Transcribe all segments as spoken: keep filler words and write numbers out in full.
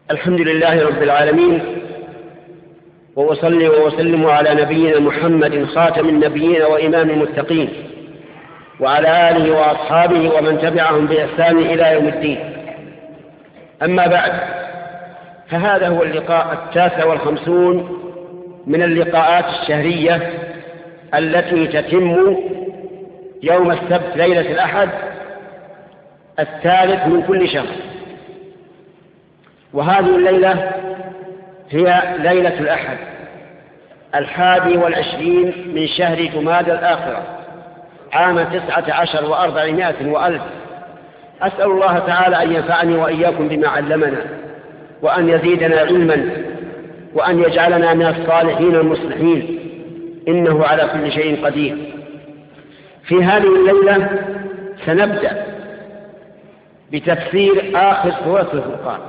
الحمد لله رب العالمين، وأصلي وأسلم على نبينا محمد خاتم النبيين وإمام المتقين، وعلى آله وأصحابه ومن تبعهم بإحسان إلى يوم الدين. أما بعد، فهذا هو اللقاء التاسع والخمسون من اللقاءات الشهرية التي تتم يوم السبت ليلة الأحد الثالث من كل شهر، وهذه الليلة هي ليلة الأحد الحادي والعشرين من شهر جمادى الآخرة عام تسعة عشر وأربعمائة وألف. أسأل الله تعالى أن ينفعني وإياكم بما علمنا، وأن يزيدنا علما، وأن يجعلنا من الصالحين المصلحين، إنه على كل شيء قدير. في هذه الليلة سنبدأ بتفسير آخر سورة الفرقان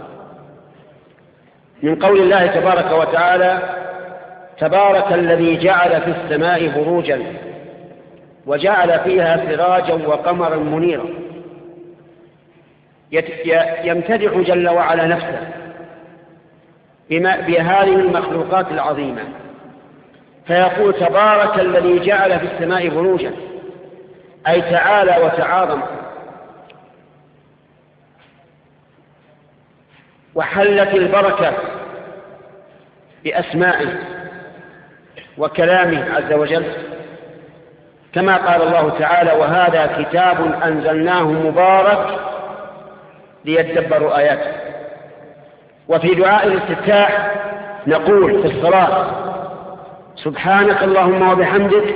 من قول الله تبارك وتعالى: تبارك الذي جعل في السماء بروجا وجعل فيها سراجا وقمرا منيرا. يمتدح جل وعلا نفسه بهذه المخلوقات العظيمة، فيقول: تبارك الذي جعل في السماء بروجا، أي تعالى وتعاظم وحلت البركة بأسمائه وكلامه عز وجل، كما قال الله تعالى: وهذا كتاب أنزلناه مبارك ليدبروا آياته. وفي دعاء الاستفتاح نقول في الصلاة: سبحانك اللهم وبحمدك،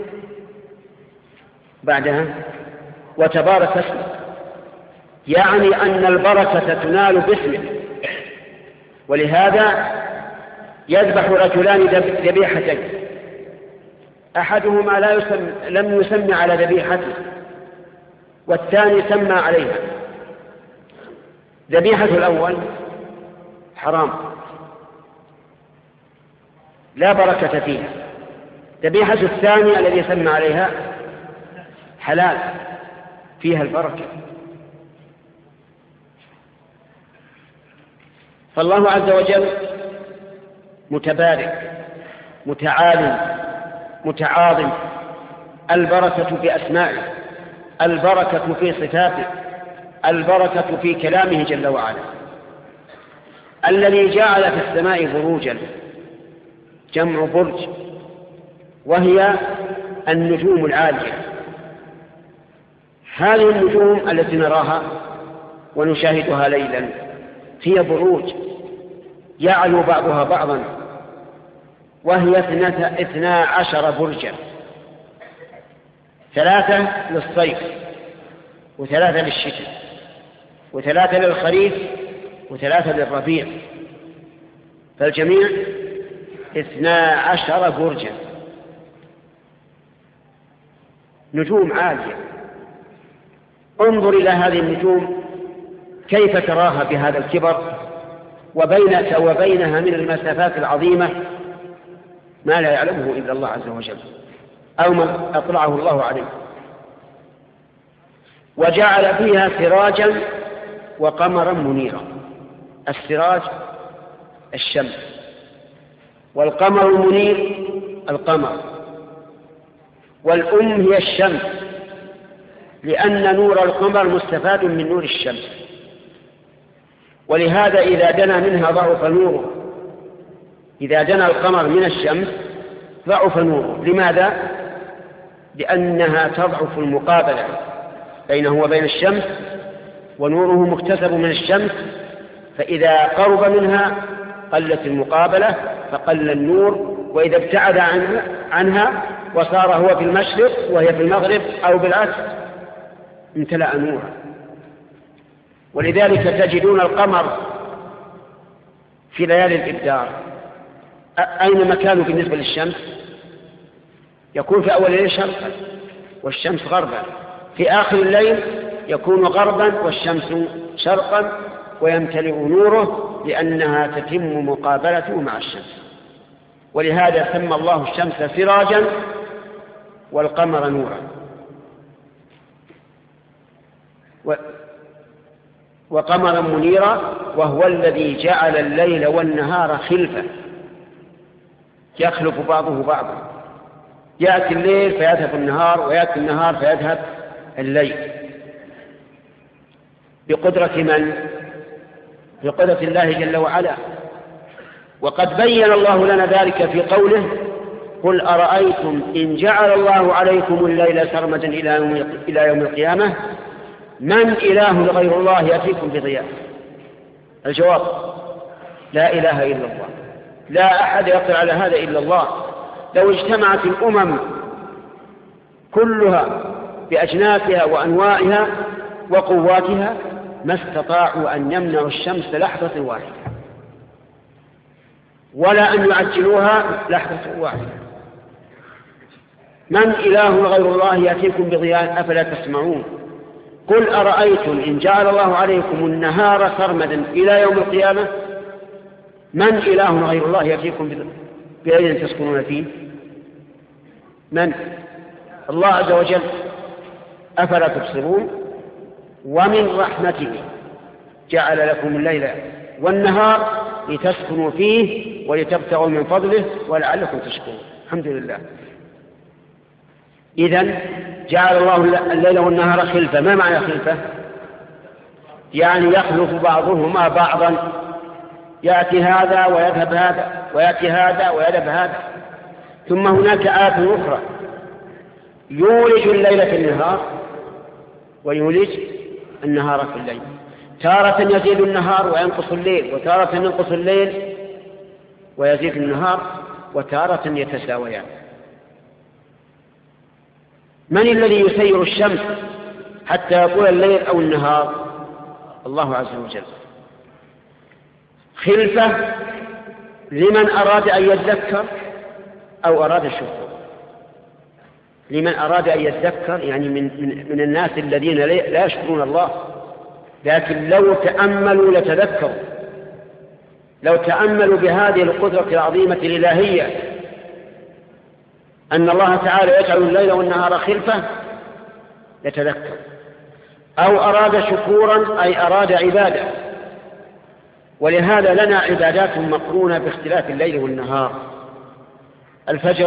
بعدها وتبارك اسمك، يعني أن البركة تنال باسمه. ولهذا يذبح رجلان ذبيحتين، أحدهما لا يسمى لم يسمى على ذبيحته، والثاني سمى عليها. ذبيحة الأول حرام لا بركة فيها، ذبيحة الثاني الذي سمى عليها حلال فيها البركة. فالله عز وجل متبارك متعال متعاظم، البركة في أسمائه، البركة في صفاته، البركة في كلامه جل وعلا. الذي جعل في السماء بروجا، جمع برج، وهي النجوم العالية. هذه النجوم التي نراها ونشاهدها ليلا هي بروج يعلو بعضها بعضا، وهي اثنا عشر برجا، ثلاثة للصيف وثلاثة للشتاء وثلاثة للخريف وثلاثة للربيع، فالجميع اثنا عشر برجا، نجوم عالية. انظر إلى هذه النجوم كيف تراها بهذا الكبر، وبينك وبينها من المسافات العظيمة ما لا يعلمه إلا الله عز وجل، أو ما أطلعه الله عليه. وجعل فيها سراجا وقمرا منيرا. السراج الشمس، والقمر المنير القمر، والأم هي الشمس، لأن نور القمر مستفاد من نور الشمس، ولهذا إذا دنا منها ضعف نوره. إذا دنا القمر من الشمس ضعف نوره. لماذا؟ لأنها تضعف المقابلة بينه وبين الشمس، ونوره مكتسب من الشمس، فإذا قرب منها قلت المقابلة فقل النور، وإذا ابتعد عنها, عنها وصار هو في المشرق وهي في المغرب أو بالعكس امتلأ نورا. ولذلك تجدون القمر في ليالي الإبدار أين مكانه بالنسبة للشمس؟ يكون في أول الليل شرقا والشمس غربا، في آخر الليل يكون غربا والشمس شرقا، ويمتلئ نوره لأنها تتم مقابلته مع الشمس. ولهذا سمى الله الشمس سراجا والقمر نورا. وقمرا منيرا وهو الذي جعل الليل والنهار خلفة، يخلف بعضه بعضا، يأتي الليل فيذهب النهار ويأتي النهار فيذهب الليل بقدرة من؟ بقدرة الله جل وعلا. وقد بين الله لنا ذلك في قوله: قل أرأيتم إن جعل الله عليكم الليل سرمدا إلى يوم القيامة من إله غير الله يأتيكم بضياء؟ الجواب: لا إله إلا الله، لا أحد يقدر على هذا إلا الله. لو اجتمعت الأمم كلها بأجناسها وأنواعها وقواتها ما استطاعوا أن يمنعوا الشمس لحظة واحدة، ولا أن يعجلوها لحظة واحدة. من إله غير الله يأتيكم بضياء أفلا تسمعون؟ قل أرأيتم إن جعل الله عليكم النهار سرمدا إلى يوم القيامة من إله غير الله يأتيكم بليل تسكنون فيه؟ من؟ الله عز وجل. أفلا تبصرون؟ ومن رحمته جعل لكم الليل والنهار لتسكنوا فيه ولتبتغوا من فضله ولعلكم تشكرون. الحمد لله. إذن جعل الله الليل والنهار خلفة. ما معنى خلفة؟ يعني يخلف بعضهما بعضا، يأتي هذا ويذهب هذا ويأتي هذا ويذهب هذا. ثم هناك آية أخرى: يولج الليل في النهار ويولج النهار في الليل. تارة يزيد النهار وينقص الليل، وتارة ينقص الليل ويزيد النهار، وتارة يتساويان. من الذي يسير الشمس حتى يطول الليل أو النهار؟ الله عز وجل. خلفة لمن أراد أن يذكر أو أراد الشكر. لمن أراد أن يذكر يعني من, من, من الناس الذين لا يشكرون الله، لكن لو تأملوا لتذكروا، لو تأملوا بهذه القدرة العظيمة الإلهية أن الله تعالى يجعل الليل والنهار خلفة يتذكر. أو أراد شكورا أي أراد عبادة. ولهذا لنا عبادات مقرونة باختلاف الليل والنهار. الفجر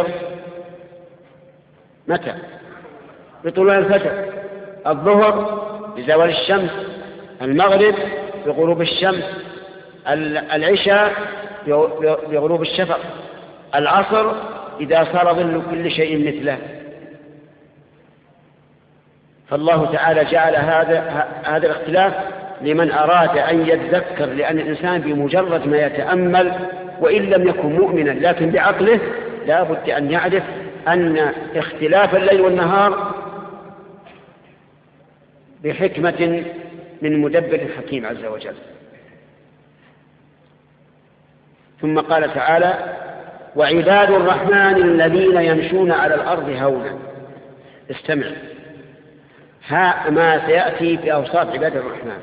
متى؟ بطلوع الفجر. الظهر بزوال الشمس. المغرب بغروب الشمس. العشاء بغروب الشفق. العصر إذا صار ظل كل شيء مثله. فالله تعالى جعل هذا هذا الاختلاف لمن أراد أن يتذكر، لأن الإنسان بمجرد ما يتأمل وإن لم يكن مؤمنا لكن بعقله لا بد أن يعرف أن اختلاف الليل والنهار بحكمة من مدبر الحكيم عز وجل. ثم قال تعالى: وعباد الرحمن الذين يمشون على الأرض هونا. استمع، ها ما سيأتي في أوصاف عباد الرحمن،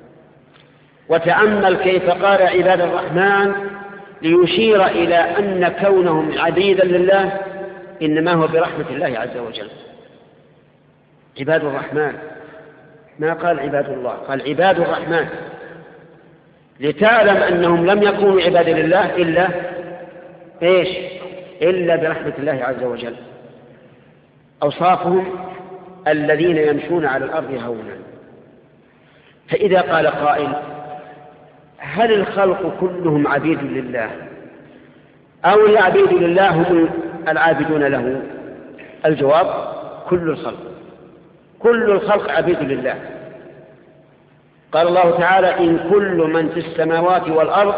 وتأمل كيف قال عباد الرحمن ليشير إلى أن كونهم عبيدا لله إنما هو برحمة الله عز وجل. عباد الرحمن، ما قال عباد الله، قال عباد الرحمن، لتعلم أنهم لم يكونوا عبادا لله إلا إيش؟ إلا برحمة الله عز وجل. أوصافهم الذين يمشون على الأرض هونا. فإذا قال قائل: هل الخلق كلهم عبيد لله أو العبيد لله هم العابدون له؟ الجواب: كل الخلق، كل الخلق عبيد لله. قال الله تعالى: إن كل من في السماوات والأرض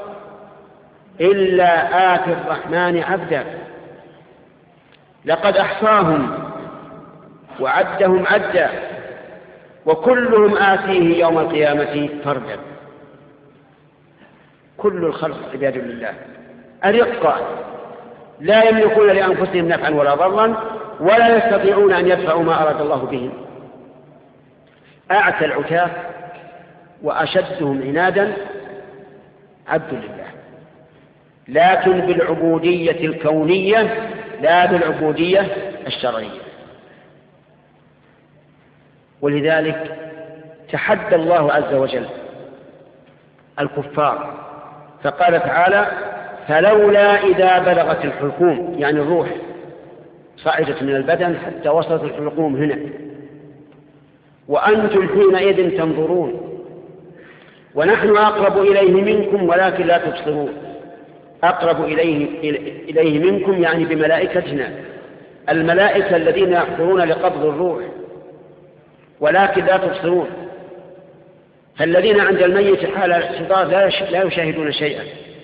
إلا آتي الرحمن عبدا. لقد أحصاهم وعدهم عدا وكلهم آتيه يوم القيامة فردا. كل الخلق عباد لله. أرقى لا يملكون لأنفسهم نفعا ولا ضرا ولا يستطيعون أن يدفعوا ما أراد الله بهم. أعتى العتاة وأشدهم عنادا عبد لله، لكن بالعبودية الكونية لا بالعبودية الشرعية. ولذلك تحدى الله عز وجل الكفار. فقال تعالى فلولا إذا بلغت الحلقوم، يعني الروح صعدت من البدن حتى وصلت الحلقوم هنا، وأنتم حينئذ تنظرون ونحن أقرب إليه منكم ولكن لا تبصرون. أقرب إليه, إليه منكم يعني بملائكتنا، الملائكة الذين يحضرون لقبض الروح، ولكن لا تبصرون. فالذين عند الميت حال الاحتضار لا يشاهدون شيئا.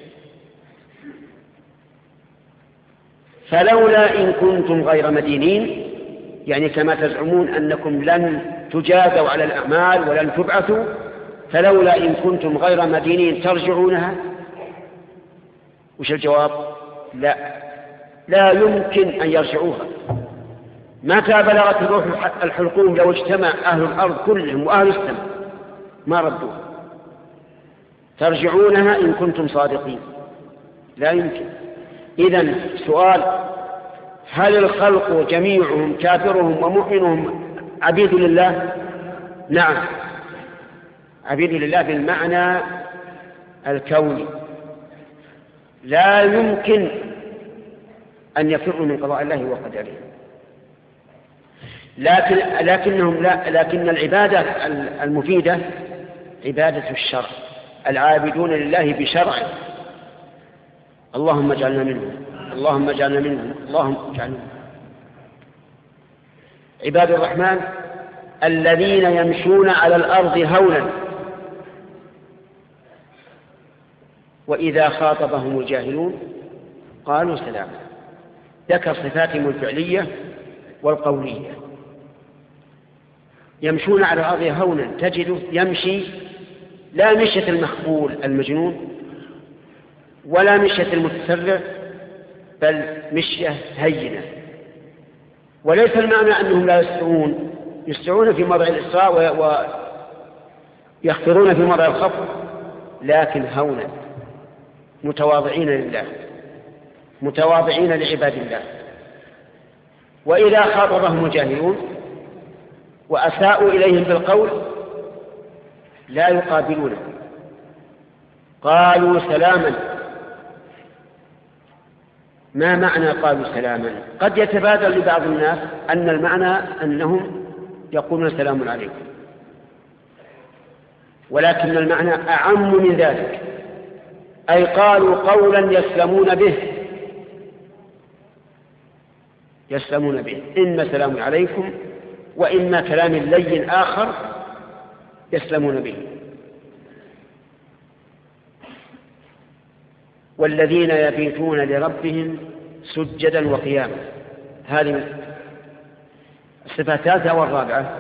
فلولا إن كنتم غير مدينين، يعني كما تزعمون أنكم لن تجازوا على الأعمال ولن تبعثوا، فلولا إن كنتم غير مدينين ترجعونها. وش الجواب؟ لا، لا يمكن أن يرجعوها. متى بلغت الروح الحلقوم لو اجتمع أهل الأرض كلهم وأهل السماء ما ردوها. ترجعونها إن كنتم صادقين، لا يمكن. إذن سؤال: هل الخلق جميعهم كافرهم ومؤمنهم عبيد لله؟ نعم، عبيد لله بالمعنى الكوني، لا يمكن أن يفروا من قضاء الله وقدره. لكن لكنهم لا لكن العبادة المفيدة عبادة الشرع، العابدون لله بشرعه. اللهم اجعلنا منهم، اللهم اجعلنا منهم، اللهم اجعلنا منهم. عباد الرحمن الذين يمشون على الأرض هونا وإذا خاطبهم الجاهلون قالوا سلاما. ذكر صفاتهم الفعلية والقولية. يمشون على الأرض هونا، تجد يمشي لا مشية المخبول المجنون ولا مشية المتسرع، بل مشية هينة. وليس المعنى أنهم لا يسرعون، يسرعون في موضع الإسراء ويخطرون في موضع الخفض، لكن هونا، متواضعين لله، متواضعين لعباد الله. وإذا خاطبهم الجاهلون وأساءوا إليهم بالقول لا يقابلونه، قالوا سلاما. ما معنى قالوا سلاما؟ قد يتبادر لبعض الناس أن المعنى أنهم يقولون سلام عليكم، ولكن المعنى أعم من ذلك، أي قالوا قولا يسلمون به، يسلمون به، إما سلام عليكم وإما كلام لين آخر يسلمون به. والذين يبيتون لربهم سجدا وقياما، هذه الصفة الثالثة والرابعة.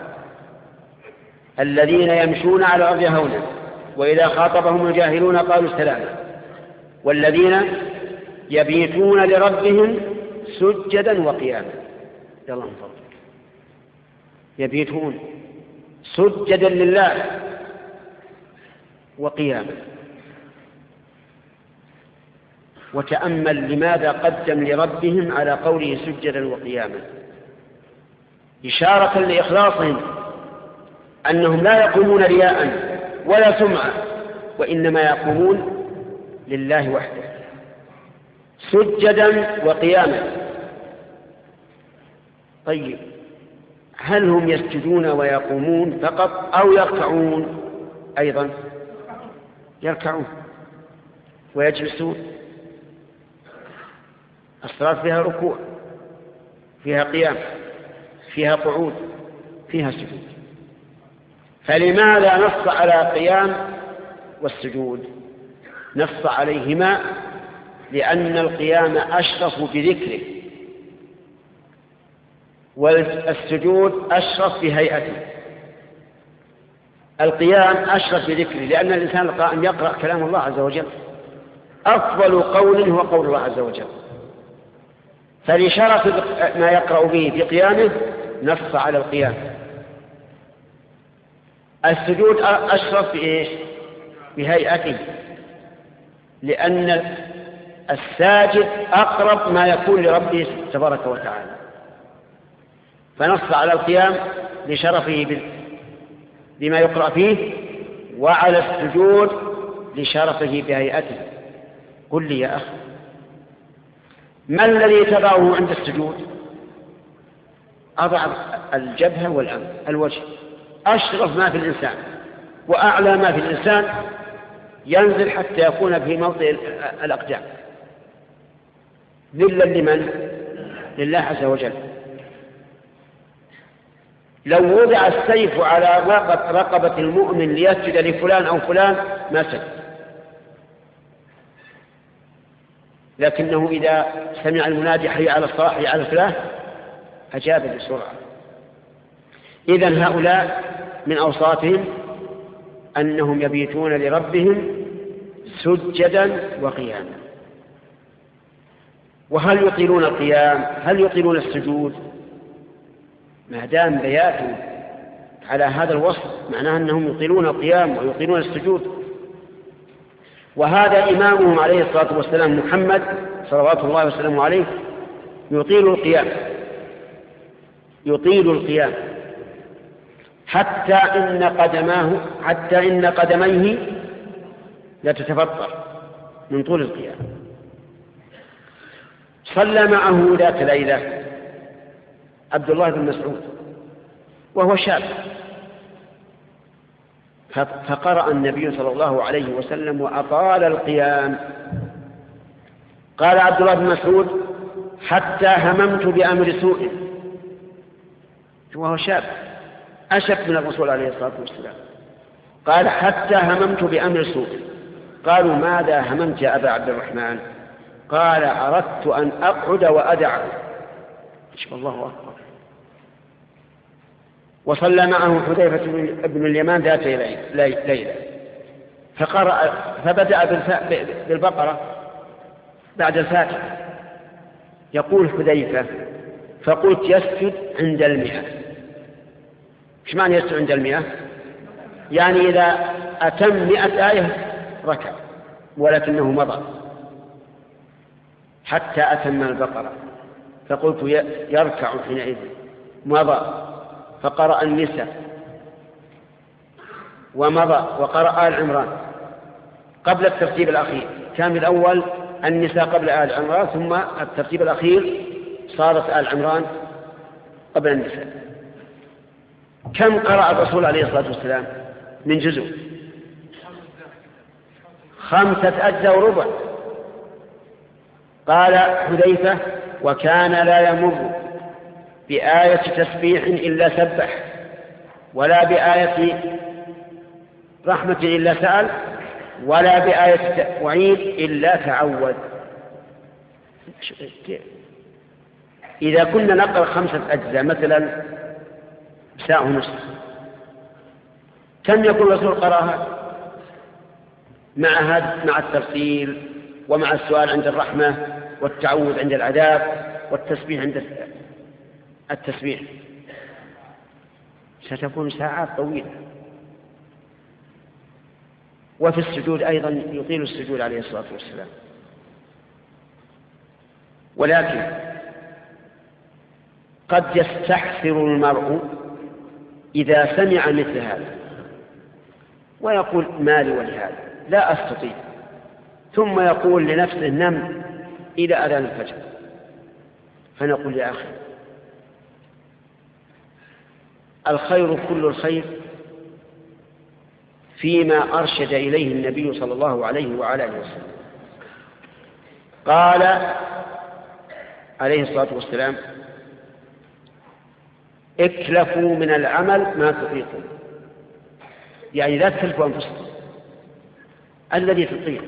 الذين يمشون على الأرض هونا وإذا خاطبهم الجاهلون قالوا سلاما، والذين يبيتون لربهم سجدا وقياما. يلا انفضل. يبيتون سجدا لله وقياما. وتأمل لماذا قدم لربهم على قوله سجدا وقياما، إشارة لإخلاصهم، أنهم لا يقومون رياء ولا سمعة، وإنما يقومون لله وحده سجدا وقياما. طيب، هل هم يسجدون ويقومون فقط أو يركعون أيضا؟ يركعون ويجلسون. الصلاة فيها ركوع، فيها قيام، فيها قعود، فيها سجود. فلماذا نص على قيام والسجود؟ نص عليهما لأن القيام أشرف بذكره، والسجود أشرف بهيئته. القيام أشرف بذكره لأن الإنسان القائم يقرأ كلام الله عز وجل، أفضل قول هو قول الله عز وجل، فلشرف ما يقرأ به بقيامه نص على القيام. السجود أشرف بإيش؟ بهيئته، لأن الساجد أقرب ما يكون لربه تبارك وتعالى، فنص على القيام لشرفه بما يقرأ فيه، وعلى السجود لشرفه بهيئته. قل لي يا أخي، ما الذي تضعه عند السجود؟ أضع الجبهة والأنف، الوجه أشرف ما في الإنسان وأعلى ما في الإنسان، ينزل حتى يكون في موضع الأقدام، ذلا لمن؟ لله عز وجل. لو وضع السيف على رقبة المؤمن ليسجد لفلان أو فلان ما سجد، لكنه إذا سمع المنادي حي على الصلاة حي على الفلاح أجاب بسرعة. إذن هؤلاء من أوصافهم أنهم يبيتون لربهم سجدا وقياما. وهل يطيلون القيام؟ هل يطيلون السجود؟ ما دام بياتوا على هذا الوصف معناه أنهم يطيلون القيام ويطيلون السجود. وهذا إمامهم عليه الصلاة والسلام محمد صلوات الله وسلامه عليه يطيل القيام، يطيل القيام حتى إن قدماه حتى إن قدميه لا تتفطر من طول القيام. صلى معه ذات ليلة عبد الله بن مسعود وهو شاب، فقرأ النبي صلى الله عليه وسلم وأطال القيام. قال عبد الله بن مسعود: حتى هممت بأمر سوء، وهو شاب أشب من الرسول عليه الصلاة والسلام. قال: حتى هممت بأمر سوء. قالوا: ماذا هممت يا أبا عبد الرحمن؟ قال: أردت أن أقعد وأدعه. الله أكبر. وصلى معه حذيفة بن اليمان ذات ليلة فقرأ فبدأ بالبقرة بعد الفاتحة. يقول حذيفة: فقلت يسجد عند المئة. ايش معنى يسجد عند المئة؟ يعني إذا أتم مئة آية ركع، ولكنه مضى حتى أتم البقرة. فقلت يركع حينئذ، مضى فقرأ النساء ومضى وقرأ آل عمران قبل الترتيب الأخير. كان الأول النساء قبل آل عمران، ثم الترتيب الأخير صارت آل عمران قبل النساء. كم قرأ الرسول عليه الصلاة والسلام من جزء؟ خمسة أجزاء وربع. قال حذيفة: وكان لا يمر بآية تسبيح إلا سبح، ولا بآية رحمة إلا سأل، ولا بآية وعيد إلا تعود. إذا كنا نقرأ خمسة أجزاء مثلا ساعة ونصف، كم يكون الرسول قراها مع هذا مع الترسيل ومع السؤال عند الرحمة والتعوذ عند العذاب والتسبيح عند التسبيح؟ ستكون ساعات طويلة. وفي السجود أيضا يطيل السجود عليه الصلاة والسلام. ولكن قد يستحسر المرء إذا سمع مثل هذا ويقول: ما لي ولهذا، لا أستطيع، ثم يقول لنفسه: نم إلى أذان الفجر. فنقول: يا أخي، الخير كل الخير فيما أرشد إليه النبي صلى الله عليه وعلى آله وسلم. قال عليه الصلاة والسلام: اكلفوا من العمل ما تطيقون، يعني لا تكلفوا أنفسكم الذي تطيق.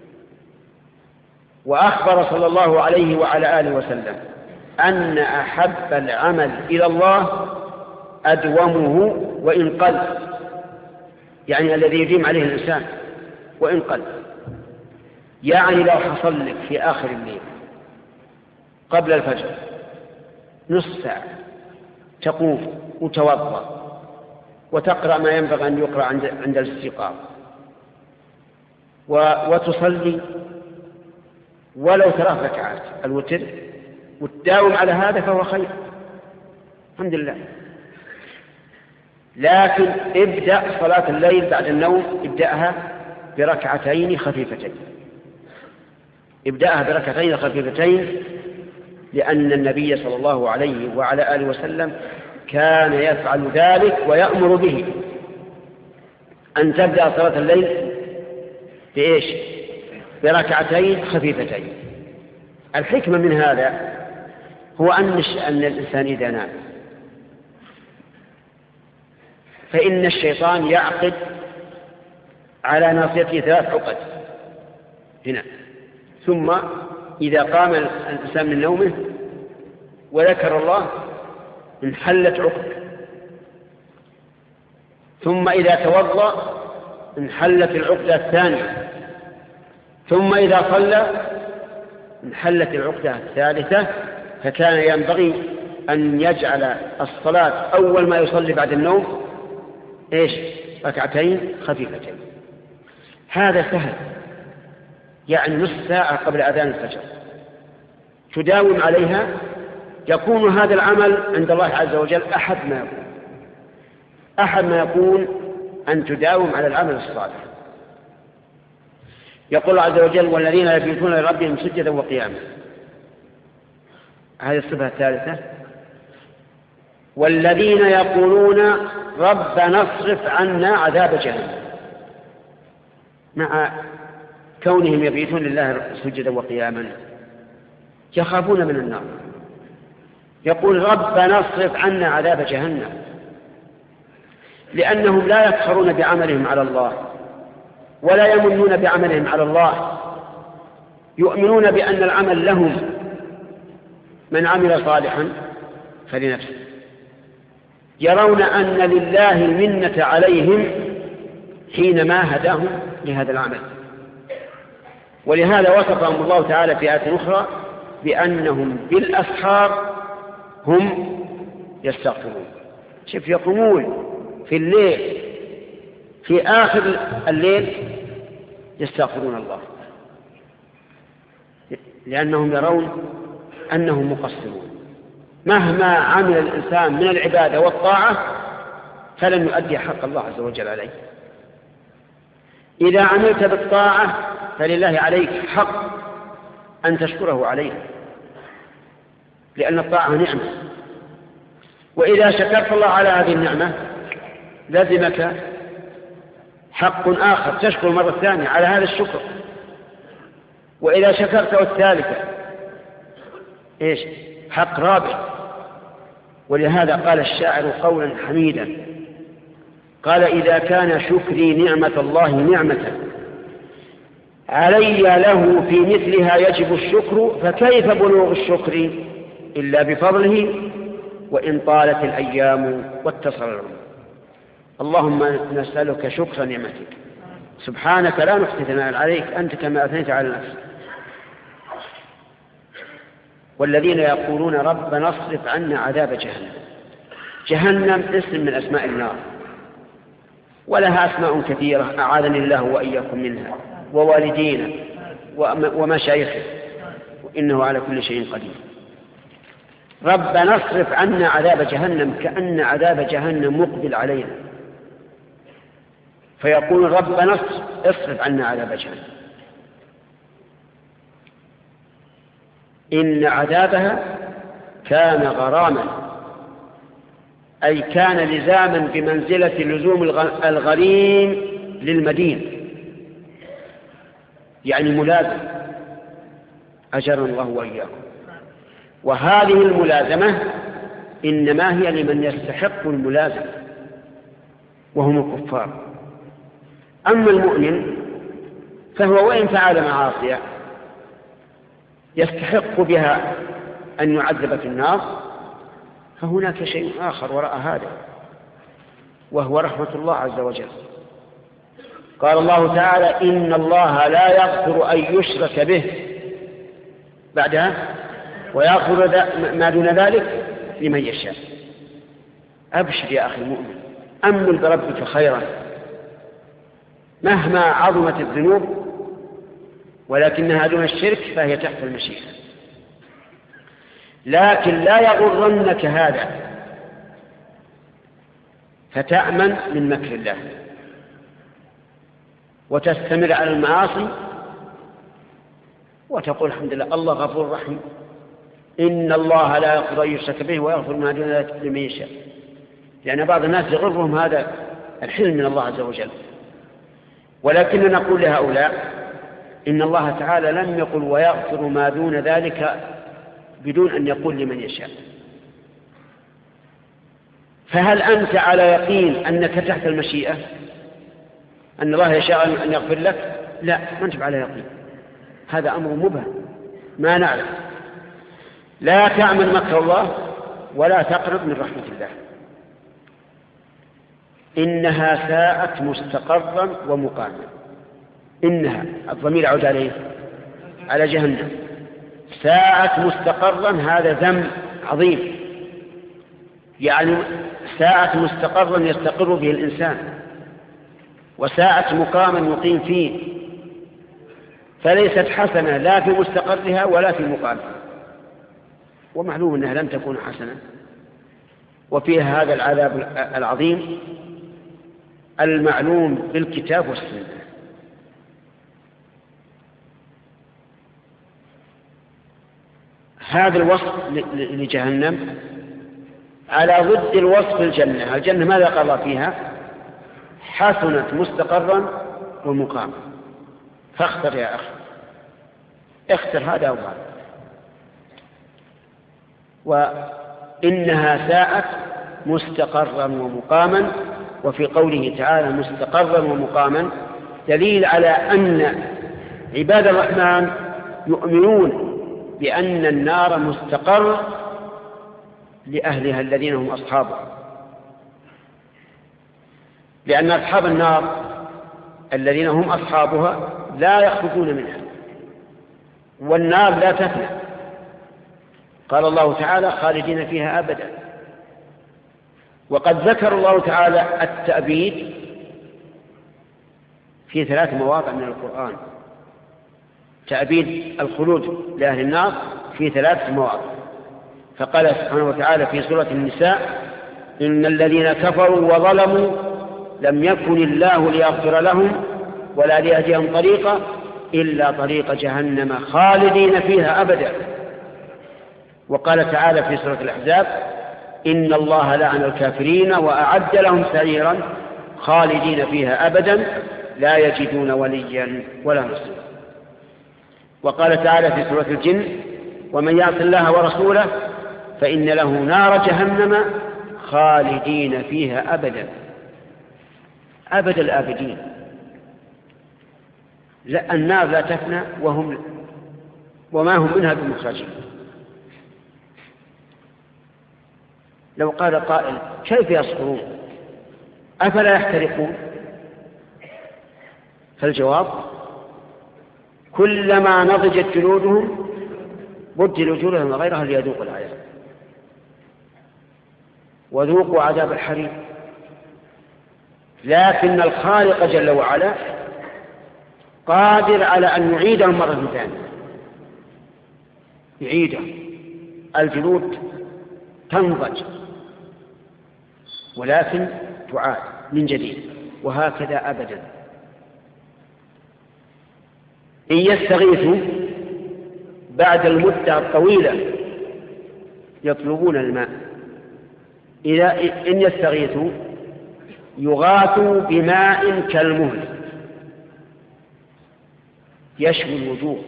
وأخبر صلى الله عليه وعلى آله وسلم أن أحب العمل إلى الله أدومه وإن قل، يعني الذي يديم عليه الإنسان وإن قل. يعني لو حصل لك في آخر الليل قبل الفجر نصف ساعة تقوم وتوضأ وتقرأ ما ينبغي أن يقرأ عند الاستيقاظ وتصلي ولو ثلاث ركعات الوتر وتداوم على هذا فهو خير، الحمد لله. لكن ابدأ صلاة الليل بعد النوم، ابدأها بركعتين خفيفتين ابدأها بركعتين خفيفتين لأن النبي صلى الله عليه وعلى آله وسلم كان يفعل ذلك ويأمر به أن تبدأ صلاة الليل بإيش؟ بركعتين خفيفتين. الحكمة من هذا هو أن الإنسان إذا نام فإن الشيطان يعقد على ناصيته ثلاث عقد هنا، ثم إذا قام الإنسان من نومه وذكر الله انحلت عقد، ثم إذا توضأ انحلت العقدة الثانية، ثم إذا صلى انحلت العقدة الثالثة. فكان ينبغي أن يجعل الصلاة أول ما يصلي بعد النوم إيش؟ ركعتين خفيفتين. هذا سهل، يعني نصف ساعة قبل أذان الفجر تداوم عليها، يكون هذا العمل عند الله عز وجل أحد ما يكون أحد ما يكون أن تداوم على العمل الصالح. يقول الله عز وجل: والذين يبيتون لربهم سجدا وقياما. هذه الصفة الثالثة. والذين يقولون ربنا اصرف عنا عذاب جهنم، مع كونهم يبيتون لله سجدا وقياما يخافون من النار. يقول ربنا اصرف عنا عذاب جهنم، لأنهم لا يفخرون بعملهم على الله ولا يمنون بعملهم على الله، يؤمنون بأن العمل لهم، من عمل صالحا فلنفسه، يرون أن لله المنة عليهم حينما هداهم لهذا العمل. ولهذا وصفهم الله تعالى في آية أخرى بأنهم بالأسحار هم يستغفرون. شوف، يقومون في الليل في آخر الليل يستغفرون الله، لأنهم يرون أنهم مقصرون. مهما عمل الإنسان من العبادة والطاعة فلن يؤدي حق الله عز وجل عليه. إذا عملت بالطاعة فلله عليك حق أن تشكره عليه، لأن الطاعة نعمة، وإذا شكرت الله على هذه النعمة لازمك حق آخر تشكر مرة ثانية على هذا الشكر، وإذا شكرت الثالثة إيش؟ حق رابع. ولهذا قال الشاعر قولا حميدا، قال: إذا كان شكري نعمة الله نعمة علي له في مثلها يجب الشكر، فكيف بلوغ الشكر إلا بفضله وإن طالت الأيام واتصل العمر. اللهم نسألك شكر نعمتك، سبحانك لا نحصي ثناء عليك، أنت كما أثنيت على نفسك. والذين يقولون ربنا اصرف عنا عذاب جهنم. جهنم اسم من أسماء النار، ولها أسماء كثيرة أعاذني الله وإياكم منها، ووالدينا ومشايخه، إنه على كل شيء قدير. ربنا اصرف عنا عذاب جهنم، كأن عذاب جهنم مقبل علينا، فيقول ربنا اصرف عنا عذاب جهنم. إن عذابها كان غراما، أي كان لزاما بمنزلة لزوم الغريم للمدين، يعني ملازم، أجرنا الله وإياكم. وهذه الملازمة إنما هي لمن يستحق الملازمة وهم الكفار. أما المؤمن فهو وإن فعل معاصي يستحق بها أن يعذب في النار، فهناك شيء آخر وراء هذا، وهو رحمة الله عز وجل. قال الله تعالى: إن الله لا يغفر أن يشرك به، بعدها ويغفر ما دون ذلك لمن يشاء. أبشر يا أخي المؤمن، أمل بربك خيرا مهما عظمت الذنوب، ولكنها دون الشرك فهي تحت المشيئة. لكن لا يغرنك هذا فتأمن من مكر الله. وتستمر على المعاصي وتقول الحمد لله الله غفور رحيم، إن الله لا يغفر أن يشرك به ويغفر ما دون ذلك لمن يشاء. لأن بعض الناس يغرهم هذا الحلم من الله عز وجل. ولكن نقول لهؤلاء إن الله تعالى لم يقل ويغفر ما دون ذلك بدون أن يقول لمن يشاء. فهل أنت على يقين أنك تحت المشيئة أن الله يشاء أن يغفر لك؟ لا، ما أنت على يقين، هذا أمر مبهم ما نعلم. لا تعمل مكر الله ولا تقرب من رحمة الله. إنها ساءت مستقرا ومقاما. إنها الضمير يعود عليه على جهنم. ساءت مستقرا هذا ذنب عظيم، يعني ساءت مستقرا يستقر به الإنسان، وساءت مقاما يقيم فيه، فليست حسنة لا في مستقرها ولا في مقامها، ومعلوم أنها لم تكون حسنة. وفيها هذا العذاب العظيم المعلوم بالكتاب والسنة. هذا الوصف لجهنم على ضد الوصف الجنة. الجنة ماذا قال الله فيها؟ حسنت مستقرا ومقاما. فاختر يا أخي، اختر هذا وهذا. وإنها ساءت مستقرا ومقاما. وفي قوله تعالى مستقرا ومقاما دليل على أن عباد الرحمن يؤمنون بأن النار مستقر لأهلها الذين هم أصحابها، لأن أصحاب النار الذين هم أصحابها لا يخرجون منها، والنار لا تفنى. قال الله تعالى خالدين فيها أبدا. وقد ذكر الله تعالى التأبيد في ثلاث مواضع من القرآن. تأبيد الخلود لأهل النار في ثلاث مواضع. فقال سبحانه وتعالى في سورة النساء إن الذين كفروا وظلموا لم يكن الله ليغفر لهم ولا ليهديهم طريقا إلا طريق جهنم خالدين فيها أبدا. وقال تعالى في سورة الأحزاب إن الله لعن الكافرين وأعد لهم سعيرا خالدين فيها أبدا لا يجدون وليا ولا نصيرا. وقال تعالى في سورة الجن ومن يعص الله ورسوله فإن له نار جهنم خالدين فيها أبدا. أبد الآبدين. لا، النار لا تفنى وهم وما هم منها بمخرجين. لو قال قائل كيف يصبرون أفلا يحترقون؟ فالجواب كلما نضجت جلودهم بدلوا جلودهم غيرها ليذوقوا العذاب وذوقوا عذاب الحريق. لكن الخالق جل وعلا قادر على أن يعيدهم مرة ثانية، يعيدهم. الجلود تنضج ولكن تعاد من جديد، وهكذا أبدا. إن يستغيثوا بعد المدة الطويلة يطلبون الماء. إذا إن يستغيثوا يغاثوا بماء كالمهل يشوي الوجوه،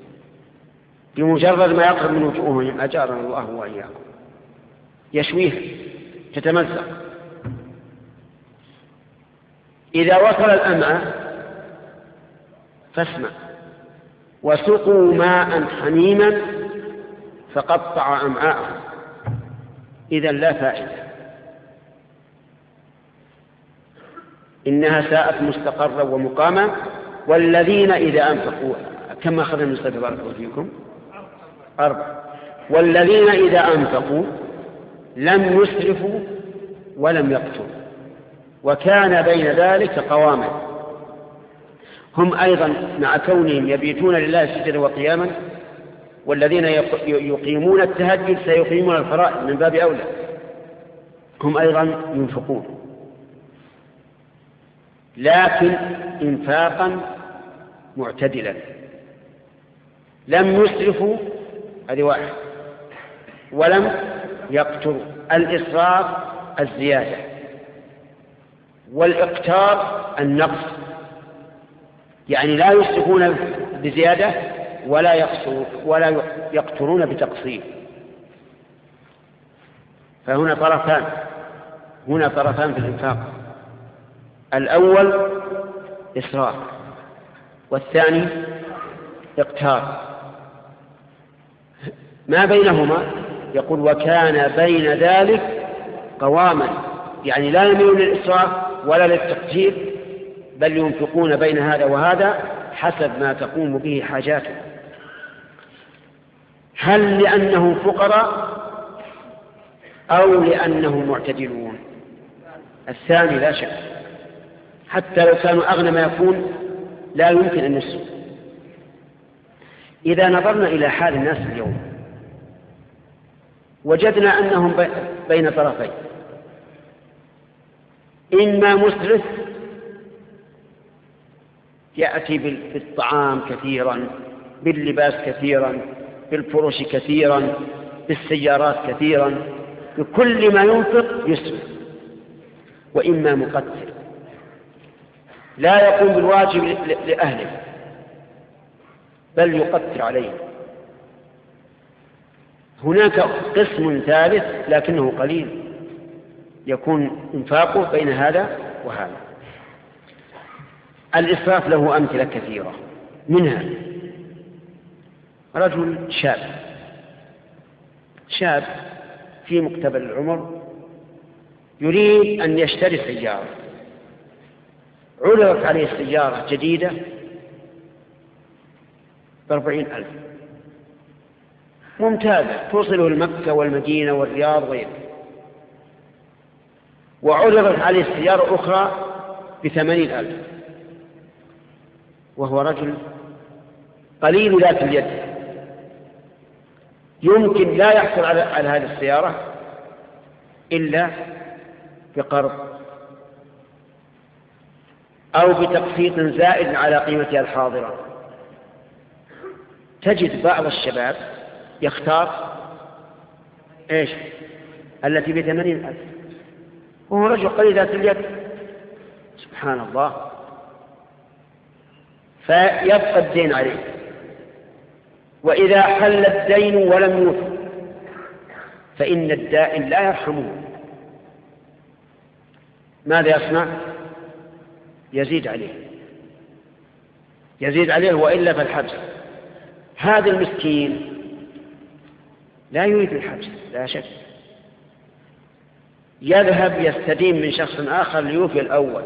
بمجرد ما يقرب من وجوههم أجارنا الله وإياكم يشويها تتمزق. إذا وصل الأمعاء فاسمع وسقوا ماء حميما فقطع أمعاءهم، إذا لا فائدة. إنها ساءت مستقرا ومقاما. والذين إذا أنفقوا كما أخذنا من صلى الله عليه وسلم أربع. والذين إذا أنفقوا لم يسرفوا ولم يقتروا وكان بين ذلك قواما. هم أيضا مع كونهم يبيتون لله سجدا وقياما، والذين يقيمون التهجد سيقيمون الفرائض من باب أولى، هم أيضا ينفقون. لكن إنفاقا معتدلا، لم يسرفوا، هذه واحد، ولم يقتروا. الإسراف الزيادة، والإقتار النقص، يعني لا يسرفون بزيادة ولا يقصرون ولا يقترون بتقصير. فهنا طرفان، هنا طرفان في الإنفاق، الأول إسراف والثاني إقتار. ما بينهما يقول وكان بين ذلك قواما، يعني لا يميلون للإسراف ولا للتقتير، بل ينفقون بين هذا وهذا حسب ما تقوم به حاجاته. هل لأنهم فقراء أو لأنهم معتدلون؟ الثاني لا شك، حتى لو كانوا أغنى ما يكون لا يمكن أن يسروا. إذا نظرنا إلى حال الناس اليوم وجدنا أنهم بين طرفين، إما مسرف يأتي بالطعام كثيرا، باللباس كثيرا، بالفرش كثيرا، بالسيارات كثيرا، بكل ما ينفق يسرف، وإما مقتر لا يقوم بالواجب لأهله بل يقتر عليه. هناك قسم ثالث لكنه قليل يكون انفاقه بين هذا وهذا. الإسراف له أمثلة كثيرة، منها رجل شاب شاب في مقتبل العمر يريد أن يشتري سيارة، عرضت عليه سيارة جديدة بأربعين ألف ممتازة توصله لمكة والمدينة والرياض وغيره، وعرضت عليه سيارة أخرى بثمانين ألف، وهو رجل قليل ذات اليد، يمكن لا يحصل على هذه السيارة إلا بقرض أو بتقسيط زائد على قيمتها الحاضرة. تجد بعض الشباب يختار إيش؟ التي بثمانين ألف، وهو رجل قليل ذات اليد، سبحان الله، فيبقى الدين عليه. وإذا حل الدين ولم يوفى فإن الدائن لا يرحمه، ماذا يصنع؟ يزيد عليه يزيد عليه وإلا فالحبس. هذا المسكين لا يريد الحبس لا شك، يذهب يستدين من شخص آخر ليوفي الأول،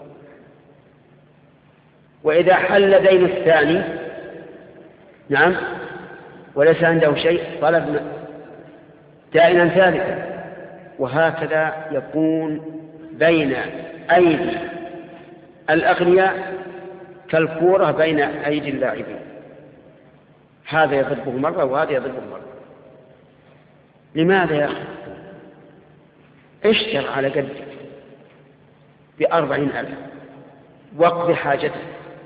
وإذا حل دين الثاني نعم وليس عنده شيء طلب دائنا ثالثا، وهكذا يكون بين أيدي الأغنياء كالكورة بين أيدي اللاعبين، هذا يضربه مرة وهذا يضربه مرة. لماذا يا أخي؟ اشتر على قدك بأربعين ألف واقضي حاجتك،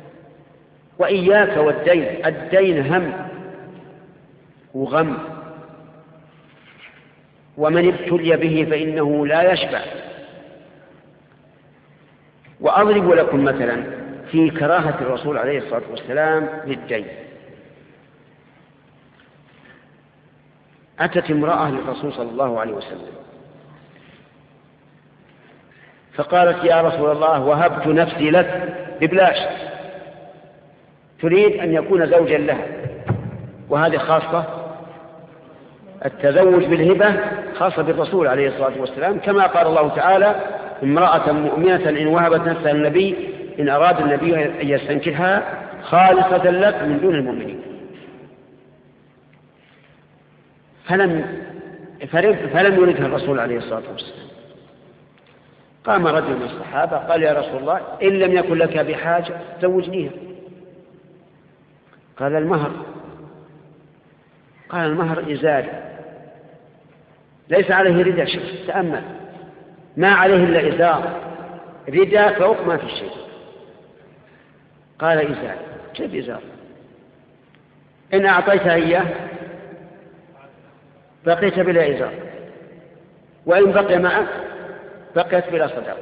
وإياك والدين، الدين هم وغم، ومن ابتلي به فإنه لا يشبع. وأضرب لكم مثلا في كراهة الرسول عليه الصلاة والسلام للدين. أتت امرأة للرسول صلى الله عليه وسلم فقالت يا رسول الله وهبت نفسي لك ببلاش، تريد أن يكون زوجا لها، وهذه خاصة، التزوج بالهبة خاصة بالرسول عليه الصلاة والسلام، كما قال الله تعالى امرأة مؤمنة إن وهبت نفسها للنبي إن أراد النبي أن يستنكحها خالصة لك من دون المؤمنين. فلم فلم يردها الرسول عليه الصلاة والسلام. قام رجل من الصحابة قال يا رسول الله إن لم يكن لك بحاجة زوجنيها. قال المهر قال المهر إزاري، ليس عليه رداء، شوف تأمل، ما عليه إلا إزار، رداء فوق ما في شيء، قال إزار. كيف إزار؟ إن أعطيتها إياه بقيت بلا إزار، وإن بقي معك بقيت بلا صداق.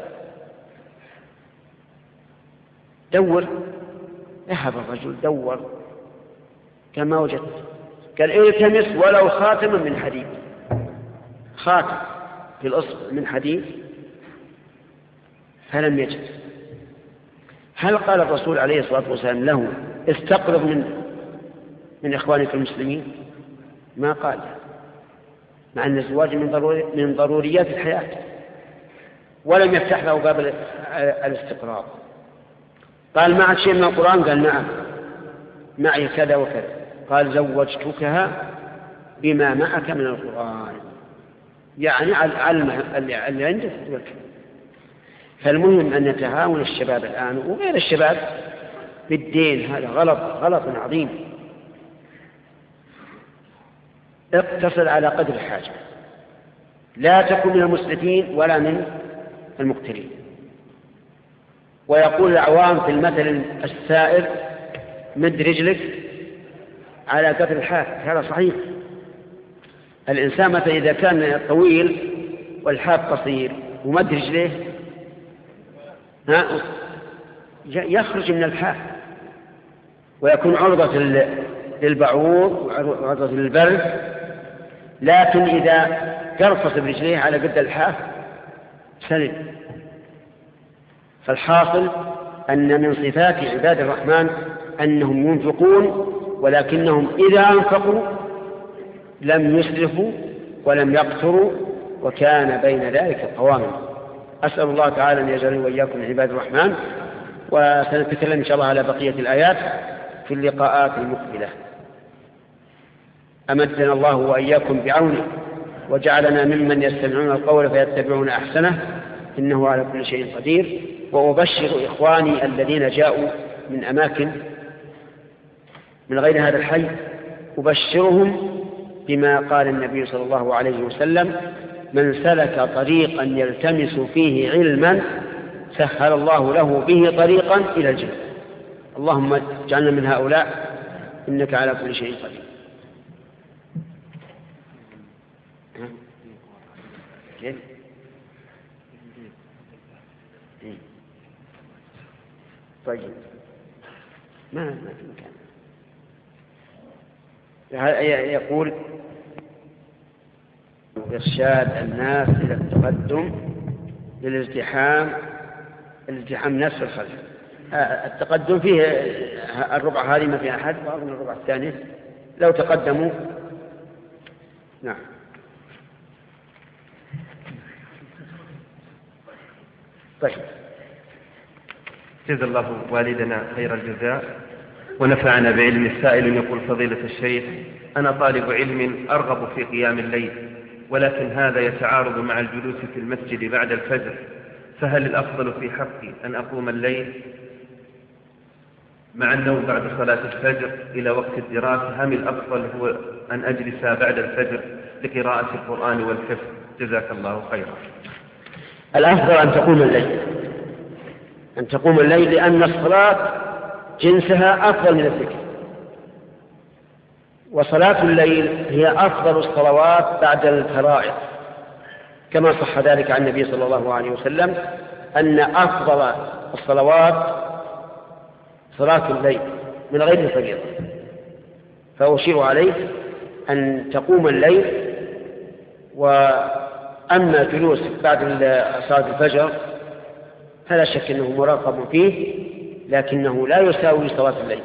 دور. ذهب الرجل دور كما وجدت، قال التمس ولو خاتما من حديد، خاتم في الأصل من حديد، فلم يجد. هل قال الرسول عليه الصلاة والسلام له استقرض من من إخوانك المسلمين؟ ما قال، مع أن الزواج من, ضروري من ضروريات الحياة، ولم يفتح له باب الاستقراض. قال معك شيء من القرآن؟ قال نعم معي كذا وكذا. قال زوجتكها بما معك من القرآن، يعني على اللي عندك. فالمهم أن نتهاون الشباب الآن وغير الشباب بالدين، هذا غلط غلط عظيم. اقتصر على قدر الحاجة، لا تكن من المسرفين ولا من المقترين. ويقول العوام في المثل السائر مد رجلك على قدر الحاف. هذا صحيح. الإنسان مثلا إذا كان طويل والحاف قصير ومد رجليه يخرج من الحاف ويكون عرضة للبعوض وعرضة للبرد. لكن إذا قرصص برجليه على قد الحاف سلم. فالحاصل أن من صفات عباد الرحمن أنهم ينفقون، ولكنهم إذا أنفقوا لم يسرفوا ولم يقتروا، وكان بين ذلك قواما. أسأل الله تعالى أن يجعلني وإياكم من عباد الرحمن. وسنتكلم إن شاء الله على بقية الآيات في اللقاءات المقبلة. أمدنا الله وإياكم بعونه، وجعلنا ممن يستمعون القول فيتبعون أحسنه، إنه على كل شيء قدير. وأبشر إخواني الذين جاءوا من أماكن من غير هذا الحي، أبشرهم بما قال النبي صلى الله عليه وسلم: من سلك طريقا يلتمس فيه علما سهل الله له به طريقا إلى الجنة. اللهم اجعلنا من هؤلاء، إنك على كل شيء قدير. كيف؟ طيب ما ما في مكان. يقول إرشاد الناس إلى التقدم للازدحام الازدحام نفس الخلف. التقدم فيه الربع هذه ما فيها أحد، وأظن الربع الثاني لو تقدموا. نعم. طيب. جزا الله والدنا خير الجزاء ونفعنا بعلم السائل. يقول فضيلة الشيخ: أنا طالب علم أرغب في قيام الليل، ولكن هذا يتعارض مع الجلوس في المسجد بعد الفجر، فهل الأفضل في حقي أن أقوم الليل مع النوم بعد صلاة الفجر إلى وقت الدراسة، أم الأفضل هو أن أجلس بعد الفجر لقراءة القرآن والحفظ؟ جزاك الله خيرا. الأفضل أن تقوم الليل، أن تقوم الليل، لأن الصلاة جنسها أفضل من الذكر، وصلاة الليل هي أفضل الصلوات بعد الفرائض، كما صح ذلك عن النبي صلى الله عليه وسلم أن أفضل الصلوات صلاة الليل من غير الفريضة. فأشير عليه أن تقوم الليل. وأما جلوس بعد صلاة الفجر فلا شك أنه مراقب فيه، لكنه لا يساوي صلاة الليل.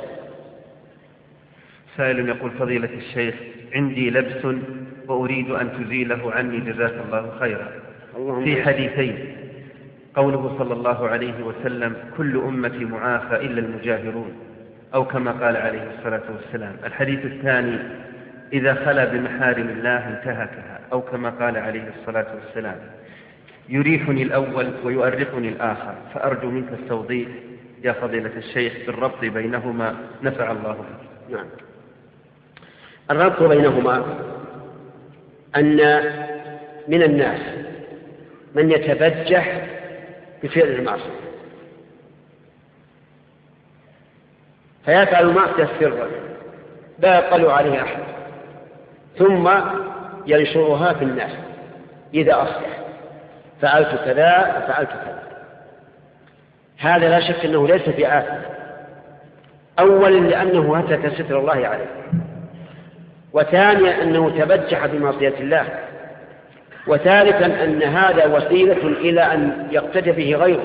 سائل يقول فضيلة الشيخ: عندي لبس وأريد أن تزيله عني جزاك الله خيرا. في حديثين: قوله صلى الله عليه وسلم: كل أمتي معافى إلا المجاهرون، أو كما قال عليه الصلاة والسلام. الحديث الثاني: إذا خلا بمحارم الله انتهكها، أو كما قال عليه الصلاة والسلام. يريحني الأول ويؤرقني الآخر، فأرجو منك التوضيح يا فضيلة الشيخ بالربط بينهما، نفع الله بك. نعم. الربط بينهما أن من الناس من يتبجح بفعل المعصية، فيفعل المعصية سرا لا يطلع عليه أحد، ثم ينشرها في الناس إذا أصبح فعلت كذا فعلت كذا. هذا لا شك أنه ليس بآثم، أولا لأنه هتك ستر الله عليه، وثانيا أنه تبجح بمعصية الله، وثالثا أن هذا وسيلة إلى أن يقتدي به غيره.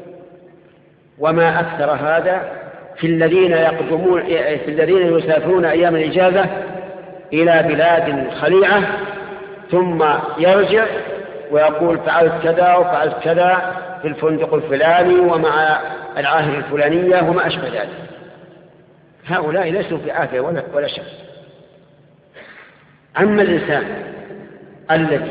وما أكثر هذا في الذين يقدمون في الذين يسافرون أيام الإجازة إلى بلاد خليعة ثم يرجع ويقول فعلت كذا وفعلت كذا في الفندق الفلاني ومع العاهر الفلانية وما أشبه ذلك. هؤلاء ليسوا في عافية ولا, ولا شك. أما الإنسان الذي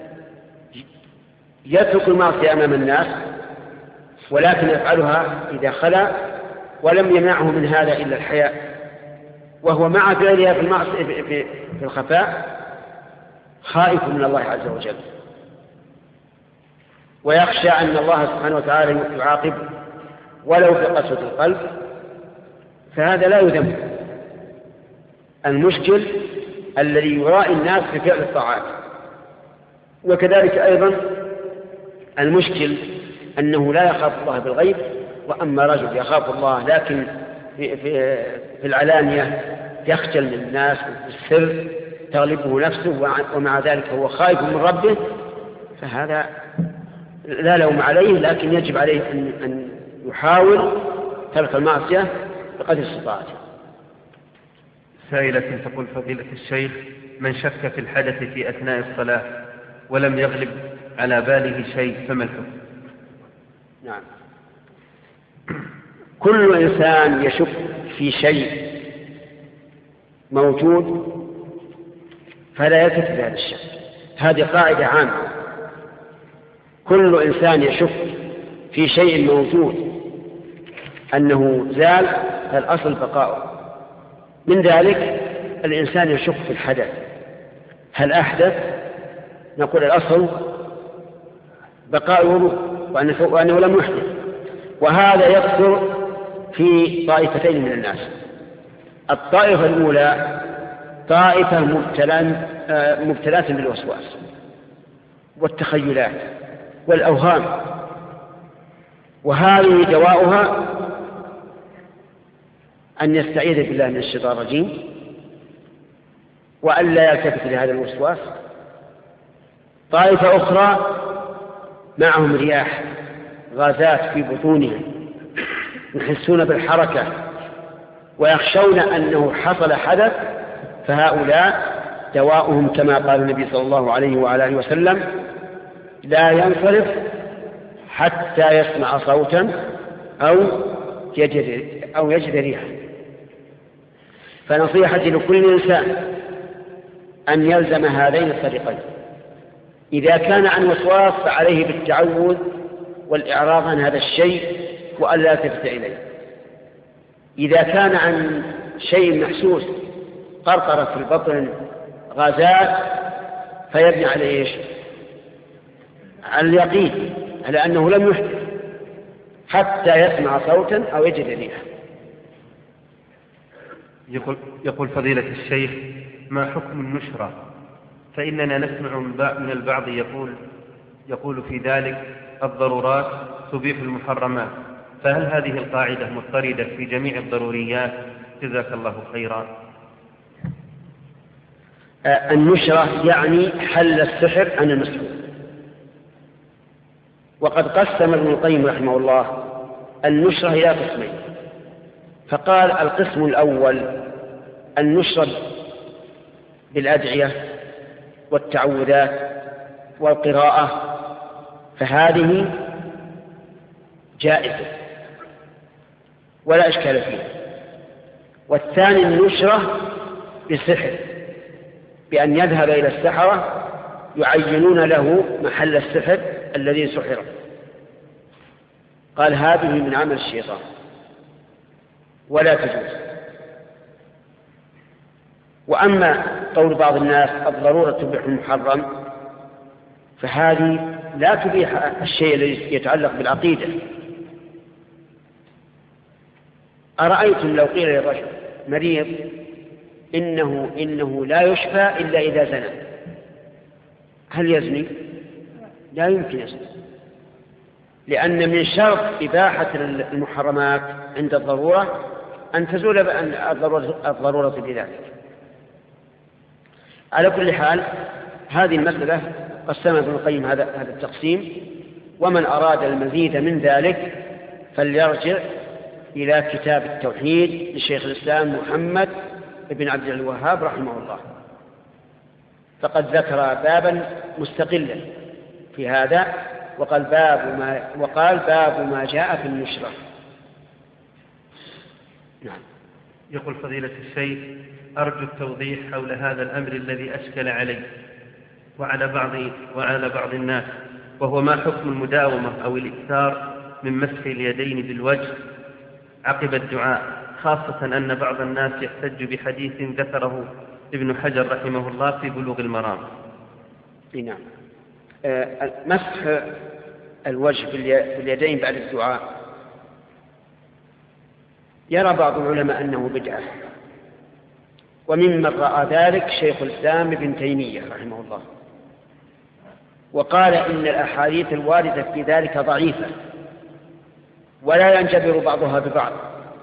يترك المعصية أمام الناس ولكن يفعلها إذا خلا ولم يمنعه من هذا إلا الحياء، وهو مع فعلها في المعصية في الخفاء خائف من الله عز وجل ويخشى أن الله سبحانه وتعالى يعاقب ولو بقسوة القلب، فهذا لا يذم. المشكل الذي يرائي الناس في فعل الطاعات. وكذلك أيضا المشكل أنه لا يخاف الله بالغيب، وأما رجل يخاف الله لكن في, في, في العلانية يخجل من الناس بالسر تغلبه نفسه ومع ذلك هو خائف من ربه، فهذا لا لوم عليه، لكن يجب عليه أن, أن يحاول ترك المعصية بقدر استطاعته. سائلة تقول فضيلة الشيخ: من شك في الحدث في أثناء الصلاة ولم يغلب على باله شيء فما الحكم؟ نعم، كل إنسان يشك في شيء موجود فلا يثبت بهذا الشك. هذه قاعدة عامة، كل إنسان يشك في شيء موجود أنه زال فالأصل بقاؤه. من ذلك الإنسان يشك في الحدث، هل أحدث؟ نقول الأصل بقاء الوضوء وأنه لم يحدث. وهذا يكثر في طائفتين من الناس. الطائفة الأولى طائفة مبتلاة بالوسواس والتخيلات والأوهام، وهذه دواؤها أن يستعيذ بالله من الشيطان الرجيم وأن لا يلتفت لهذا الوسواس. طائفة أخرى معهم رياح غازات في بطونهم يحسون بالحركة ويخشون أنه حصل حدث، فهؤلاء دواؤهم كما قال النبي صلى الله عليه وعلى آله وسلم: لا ينصرف حتى يسمع صوتا أو يجد أو يجد ريحا. فنصيحتي لكل إنسان أن يلزم هذين الطريقين. إذا كان عن وسواس فعليه بالتعوذ والإعراض عن هذا الشيء وألا يلتفت إليه. إذا كان عن شيء محسوس قرقرة في البطن غازات فيبني على إيش؟ على اليقين على أنه لم يحدث حتى يسمع صوتا أو يجد ريحا. يقول, يقول فضيلة الشيخ: ما حكم النشرة؟ فإننا نسمع من البعض يقول, يقول في ذلك: الضرورات تبيح المحرمات، فهل هذه القاعدة مضطردة في جميع الضروريات؟ جزاك الله خيرا. النشرة يعني حل السحر عن المسحور. وقد قسم ابن القيم رحمه الله النشرة إلى قسمين، فقال: القسم الأول النشرة بالأدعية والتعوذات والقراءة، فهذه جائزة ولا إشكال فيها. والثاني النشرة بالسحر، بأن يذهب إلى السحرة يعينون له محل السحر الذي سحر. قال: هذه من عمل الشيطان ولا تجوز. وأما قول بعض الناس الضرورة تبيح المحرم، فهذه لا تبيح الشيء الذي يتعلق بالعقيدة، أرأيتم لو قيل للرجل مريض إنه, إنه لا يشفى إلا إذا زنى، هل يزني؟ لا يمكن يزني، لأن من شرط إباحة المحرمات عند الضرورة أن تزول الضرورة بذلك. على كل حال هذه المسألة قسمها ابن القيم هذا هذا التقسيم، ومن أراد المزيد من ذلك فليرجع إلى كتاب التوحيد لشيخ الإسلام محمد بن عبد الوهاب رحمه الله، فقد ذكر بابا مستقلا في هذا، وقال باب ما, وقال باب ما جاء في النشرة. نعم. يقول فضيلة الشيخ: أرجو التوضيح حول هذا الأمر الذي أشكل علي وعلى بعض, وعلى بعض الناس، وهو ما حكم المداومة أو الإكثار من مسح اليدين بالوجه عقب الدعاء، خاصة أن بعض الناس يحتج بحديث ذكره ابن حجر رحمه الله في بلوغ المرام. نعم. أه مسح الوجه باليدين بعد الدعاء يرى بعض العلماء أنه بدعة، وممن رأى ذلك شيخ الإسلام ابن تيمية رحمه الله، وقال إن الأحاديث الواردة في ذلك ضعيفة ولا ينجبر بعضها ببعض.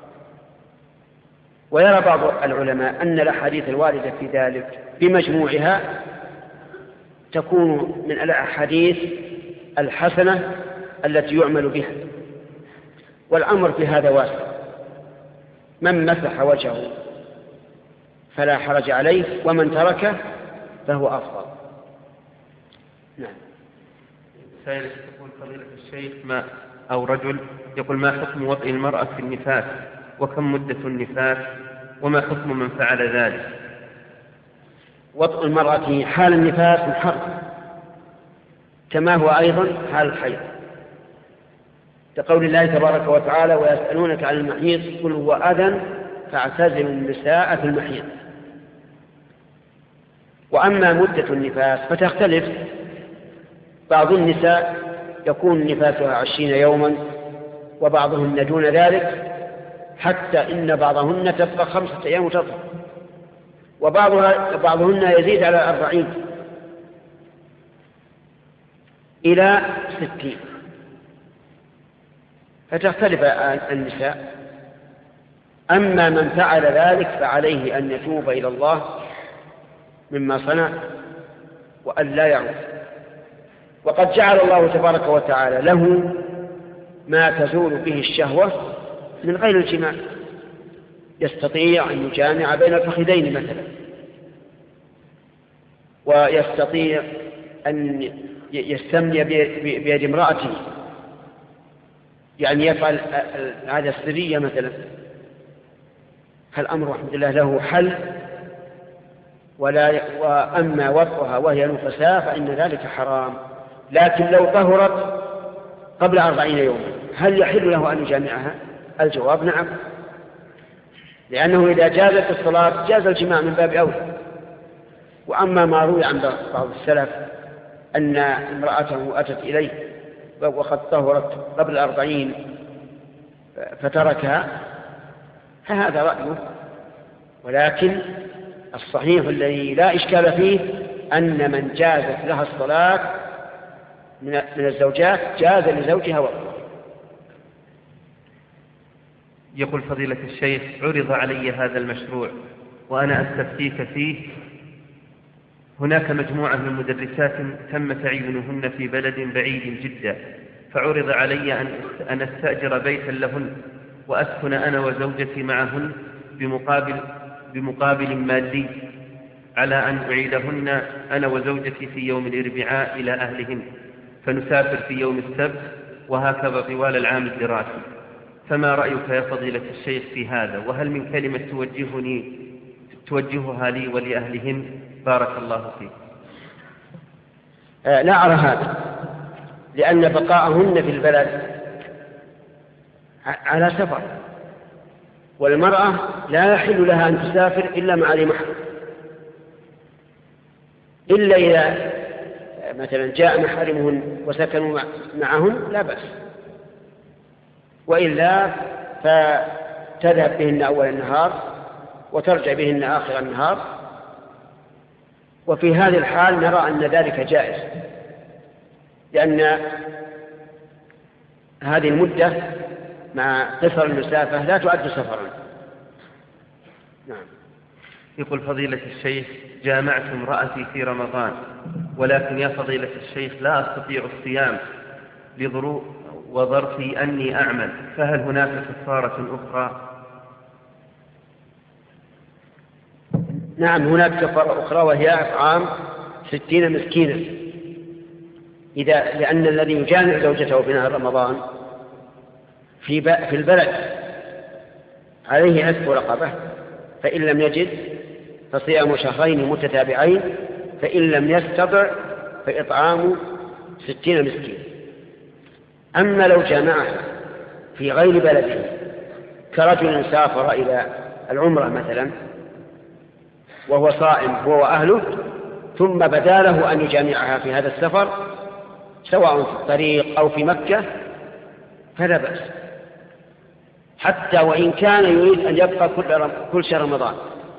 ويرى بعض العلماء أن الأحاديث الواردة في ذلك بمجموعها تكون من الأحاديث الحسنة التي يعمل بها، والأمر في هذا واسع، من مسح وجهه فلا حرج عليه، ومن تركه فهو أفضل. نعم. سائل يقول فضيلة الشيخ: ما أو رجل يقول: ما حكم وطئ المرأة في النفاس، وكم مدة النفاس، وما حكم من فعل ذلك؟ وطئ المرأة حال النفاس محرم، كما هو أيضا حال الحيض، كقول الله تبارك وتعالى: ويسألونك عن المحيض قل هو أذى فاعتزلوا النساء في المحيض. وأما مدة النفاس فتختلف، بعض النساء يكون نفاسها عشرين يوما، وبعضهن دون ذلك، حتى إن بعضهن تبقى خمسة أيام وتطهر، وبعضهن يزيد على أربعين إلى ستين، فتختلف النساء. أما من فعل ذلك فعليه أن يتوب إلى الله مما صنع وأن لا يعود، وقد جعل الله تبارك وتعالى له ما تزول به الشهوة من غير الجماع، يستطيع أن يجامع بين الفخذين مثلا، ويستطيع أن يستمني بيد امرأته، يعني يفعل العادة السرية مثلا، فالأمر رحمة الله له حل. ولا وأما وطئها وهي نفساء فإن ذلك حرام. لكن لو طهرت قبل أربعين يوما هل يحل له أن يجامعها؟ الجواب نعم، لأنه إذا جازت الصلاة جاز الجماع من باب أولى. وأما ما روي عن بعض السلف أن امرأته أتت إليه وقد طهرت قبل أربعين فتركها فهذا رأيه، ولكن الصحيح الذي لا إشكال فيه أن من جازت لها الصلاة من الزوجات جاز لزوجها وقتها. يقول فضيلة الشيخ: عرض علي هذا المشروع وأنا أستفتيك فيه. هناك مجموعة من مدرسات تم تعيينهن في بلد بعيد جدا، فعرض علي أن أستأجر بيتا لهن وأسكن أنا وزوجتي معهن بمقابل, بمقابل مادي، على أن أعيدهن أنا وزوجتي في يوم الأربعاء إلى أهلهن، فنسافر في يوم السبت، وهكذا طوال العام الدراسي. فما رأيك يا فضيلة الشيخ في هذا؟ وهل من كلمة توجهني توجهها لي ولأهلهن؟ بارك الله فيك. آه لا أرى هذا، لأن بقاءهن في البلد على سفر، والمرأة لا يحل لها أن تسافر إلا مع ذي محرم، إلا إذا مثلا جاء محارمهن وسكنوا معهن لا بأس، وإلا تذهب بهن أول النهار وترجع بهن آخر النهار. وفي هذه الحال نرى أن ذلك جائز، لأن هذه المدة مع قصر المسافة لا تعد سفرا. نعم. يقول فضيلة الشيخ: جامعت امرأتي في رمضان، ولكن يا فضيلة الشيخ لا أستطيع الصيام لظروف وظرفي أني أعمل، فهل هناك كفارة أخرى؟ نعم، هناك كفارة أخرى، وهي إطعام ستين مسكينا. إذا لأن الذي يجامع زوجته في نهار رمضان في في البلد عليه عتق رقبة، فإن لم يجد فصيام شهرين متتابعين، فإن لم يستطع فإطعام ستين مسكين. أما لو جامعها في غير بلده كرجل سافر إلى العمرة مثلا وهو صائم هو وأهله، ثم بدا له أن يجامعها في هذا السفر سواء في الطريق أو في مكة، فلا بأس، حتى وإن كان يريد أن يبقى كل شهر رمضان،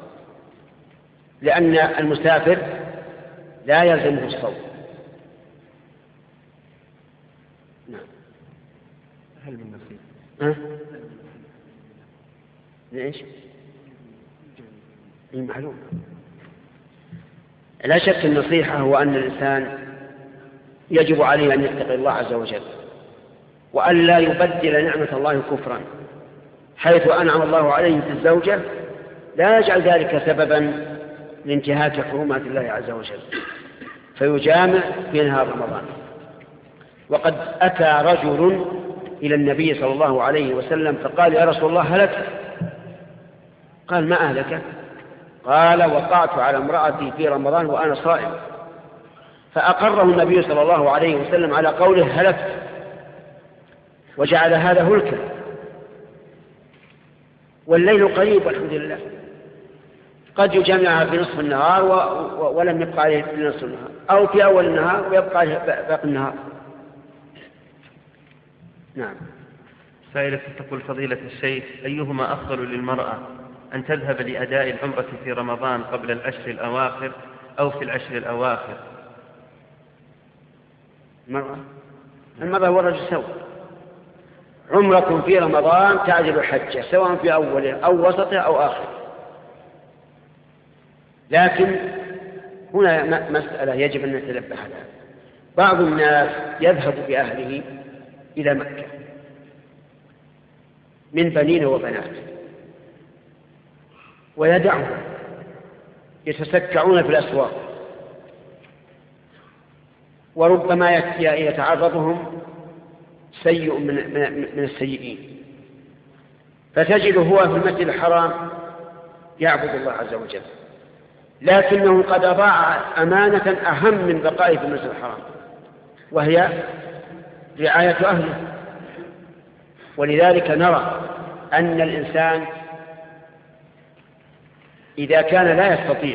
لأن المسافر لا يلزمه الصوم. نعم. هل من نصيب؟ ها؟ ليش؟ المعلوم. لا شك النصيحة هو أن الإنسان يجب عليه أن يتقي الله عز وجل، وأن لا يبدل نعمة الله كفرا، حيث أنعم الله عليه في الزوجة لا يجعل ذلك سببا لانتهاك حرمات الله عز وجل فيجامع في نهار رمضان. وقد أتى رجل إلى النبي صلى الله عليه وسلم فقال: يا رسول الله هلكت. قال: ما أهلك؟ قال: وقعت على امرأتي في رمضان وأنا صائم. فأقره النبي صلى الله عليه وسلم على قوله هلكت، وجعل هذا هلكا. والليل قريب والحمد لله، قد يجمعها في نصف النهار و... و... ولم يبقى عليه في نصف النهار، أو في أول النهار ويبقى عليه باقي النهار. نعم. سائلة تقول فضيلة الشيخ: أيهما أفضل للمرأة، أن تذهب لأداء العمرة في رمضان قبل العشر الأواخر أو في العشر الأواخر؟ المرأة المرأة والرجل سوا. عمرة في رمضان تعجب حجة، سواء في أوله أو وسطه أو آخره. لكن هنا مسألة يجب أن نتنبه لها. بعض الناس يذهب بأهله إلى مكة من بنين وبنات ويدعهم يتسكعون في الأسواق، وربما يتعرضهم سيء من, من السيئين، فتجده هو في المسجد الحرام يعبد الله عز وجل، لكنه قد أضاع أمانة أهم من بقائه في المسجد الحرام، وهي رعاية أهله. ولذلك نرى أن الإنسان إذا كان لا يستطيع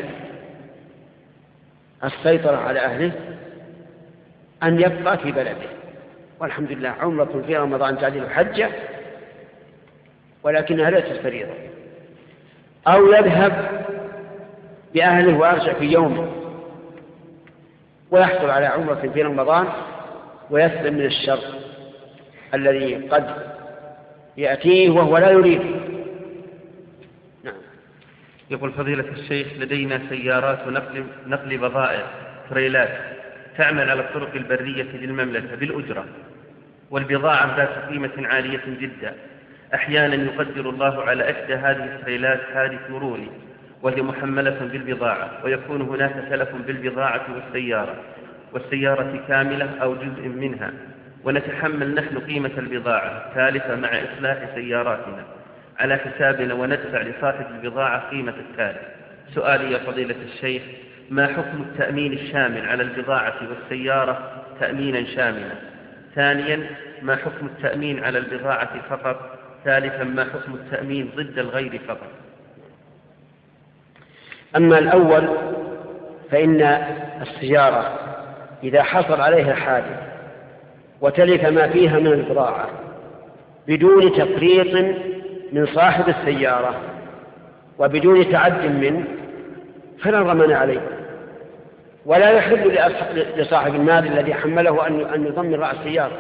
السيطرة على أهله أن يبقى في بلده، والحمد لله عمرة في رمضان تعديل حجة، ولكنها ليست فريضة. أو يذهب بأهله ويرجع في يومه ويحصل على عمرة في رمضان ويسلم من الشر الذي قد يأتيه وهو لا يريد. نعم. يقول فضيلة الشيخ: لدينا سيارات نقل, نقل بضائع تريلات تعمل على الطرق البرية للمملكة بالأجرة، والبضاعة ذات قيمة عالية جدا. أحيانا يقدر الله على إحدى هذه التريلات حادث مروري وهي محملة بالبضاعة، ويكون هناك تلف بالبضاعة والسيارة والسيارة كاملة أو جزء منها، ونتحمل نحن قيمة البضاعة تالفة مع إصلاح سياراتنا على حسابنا، وندفع لصاحب البضاعة قيمة التالف. سؤالي يا فضيلة الشيخ: ما حكم التأمين الشامل على البضاعة والسيارة تأمينا شاملا؟ ثانيا، ما حكم التأمين على البضاعة فقط؟ ثالثا، ما حكم التأمين ضد الغير فقط؟ أما الأول فإن السيارة إذا حصل عليها حادث وتلف ما فيها من البضاعة بدون تفريط من صاحب السيارة وبدون تعد منه فلا ضمان عليه، ولا يحل لصاحب المال الذي حمله أن يضمن رأس السيارة،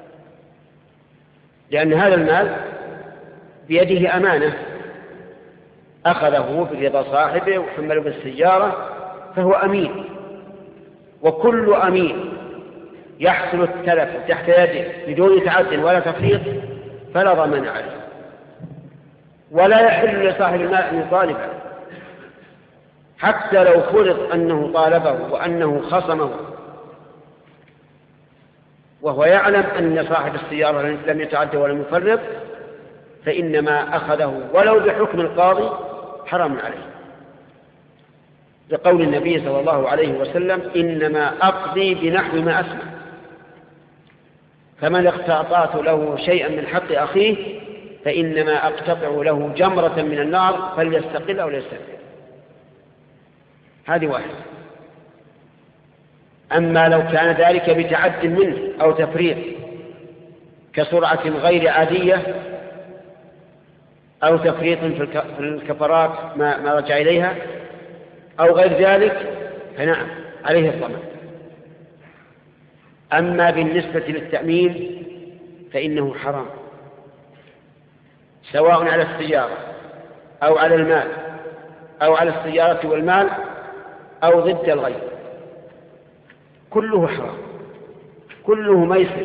لأن هذا المال بيده أمانة أخذه برضا صاحبه وحمله بالسيارة، فهو أمين، وكل أمين يحصل التلف تحت يده بدون تعد ولا تفريط فلا ضمان عليه، ولا يحل لصاحب المال أن يطالبه حتى لو فرض أنه طالبه وأنه خصمه وهو يعلم أن صاحب السيارة لم يتعد ولم يفرط، فإنما أخذه ولو بحكم القاضي حرام عليه، لقول النبي صلى الله عليه وسلم: إنما أقضي بنحو ما أسمع، فمن اقتطعت له شيئا من حق أخيه فإنما أقتطع له جمرة من النار فليستقل أو ليستقل. هذه واحدة. أما لو كان ذلك بتعد منه أو تفريط كسرعة غير عادية أو تفريط في الكفرات ما رجع إليها أو غير ذلك فنعم عليه الضمان. أما بالنسبة للتأمين فإنه حرام، سواء على السيارة أو على المال أو على السيارة والمال أو ضد الغير، كله حرام، كله ميسر.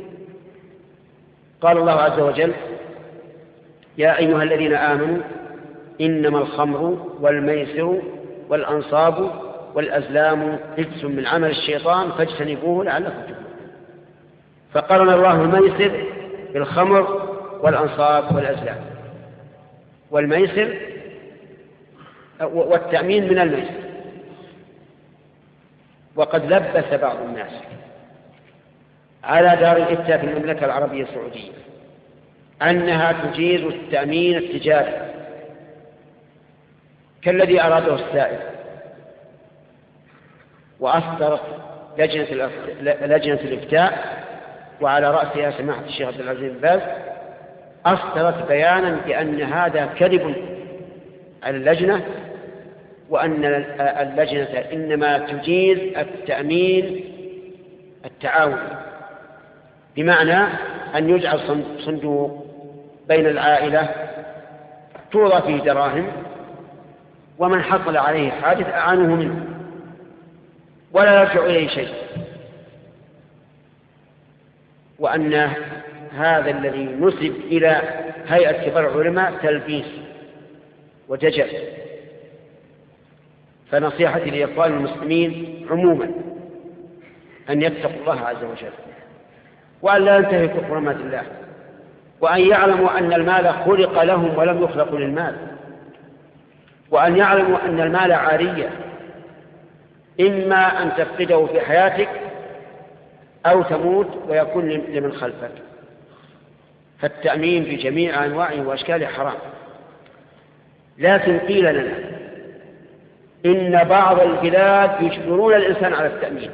قال الله عز وجل: يا أيها الذين آمنوا إنما الخمر والميسر والأنصاب والأزلام رجس من عمل الشيطان فاجتنبوه لعلكم تفلحون. فقرن الله الميسر بالخمر والأنصاب والأزلام، والميسر والتأمين من الميسر. وقد لبس بعض الناس على دار الإفتاء في المملكة العربية السعودية أنها تجيز التأمين التجاري كالذي أراده السائل، وأصدرت لجنة, لجنة الإفتاء وعلى رأسها سماحة الشيخ عبد العزيز بن باز أصدرت بيانا بأن هذا كذب على اللجنة، وأن اللجنة إنما تجيز التأمين التعاوني، بمعنى أن يجعل صندوق بين العائلة توضع فيه دراهم، ومن حصل عليه حادث أعانه منه ولا يرجع إليه شيء، وأن هذا الذي نسب إلى هيئة كبار العلماء تلبيس ودجل. فنصيحتي لإخوان المسلمين عموما أن يتقوا الله عز وجل، وأن لا ينتهكوا حرمات الله، وأن يعلموا أن المال خلق لهم ولم يخلق للمال، وأن يعلموا أن المال عارية، إما أن تفقده في حياتك أو تموت ويكون لمن خلفك. فالتأمين بجميع أنواعه وأشكاله حرام. لكن قيل لنا إن بعض البلاد يجبرون الإنسان على التأمين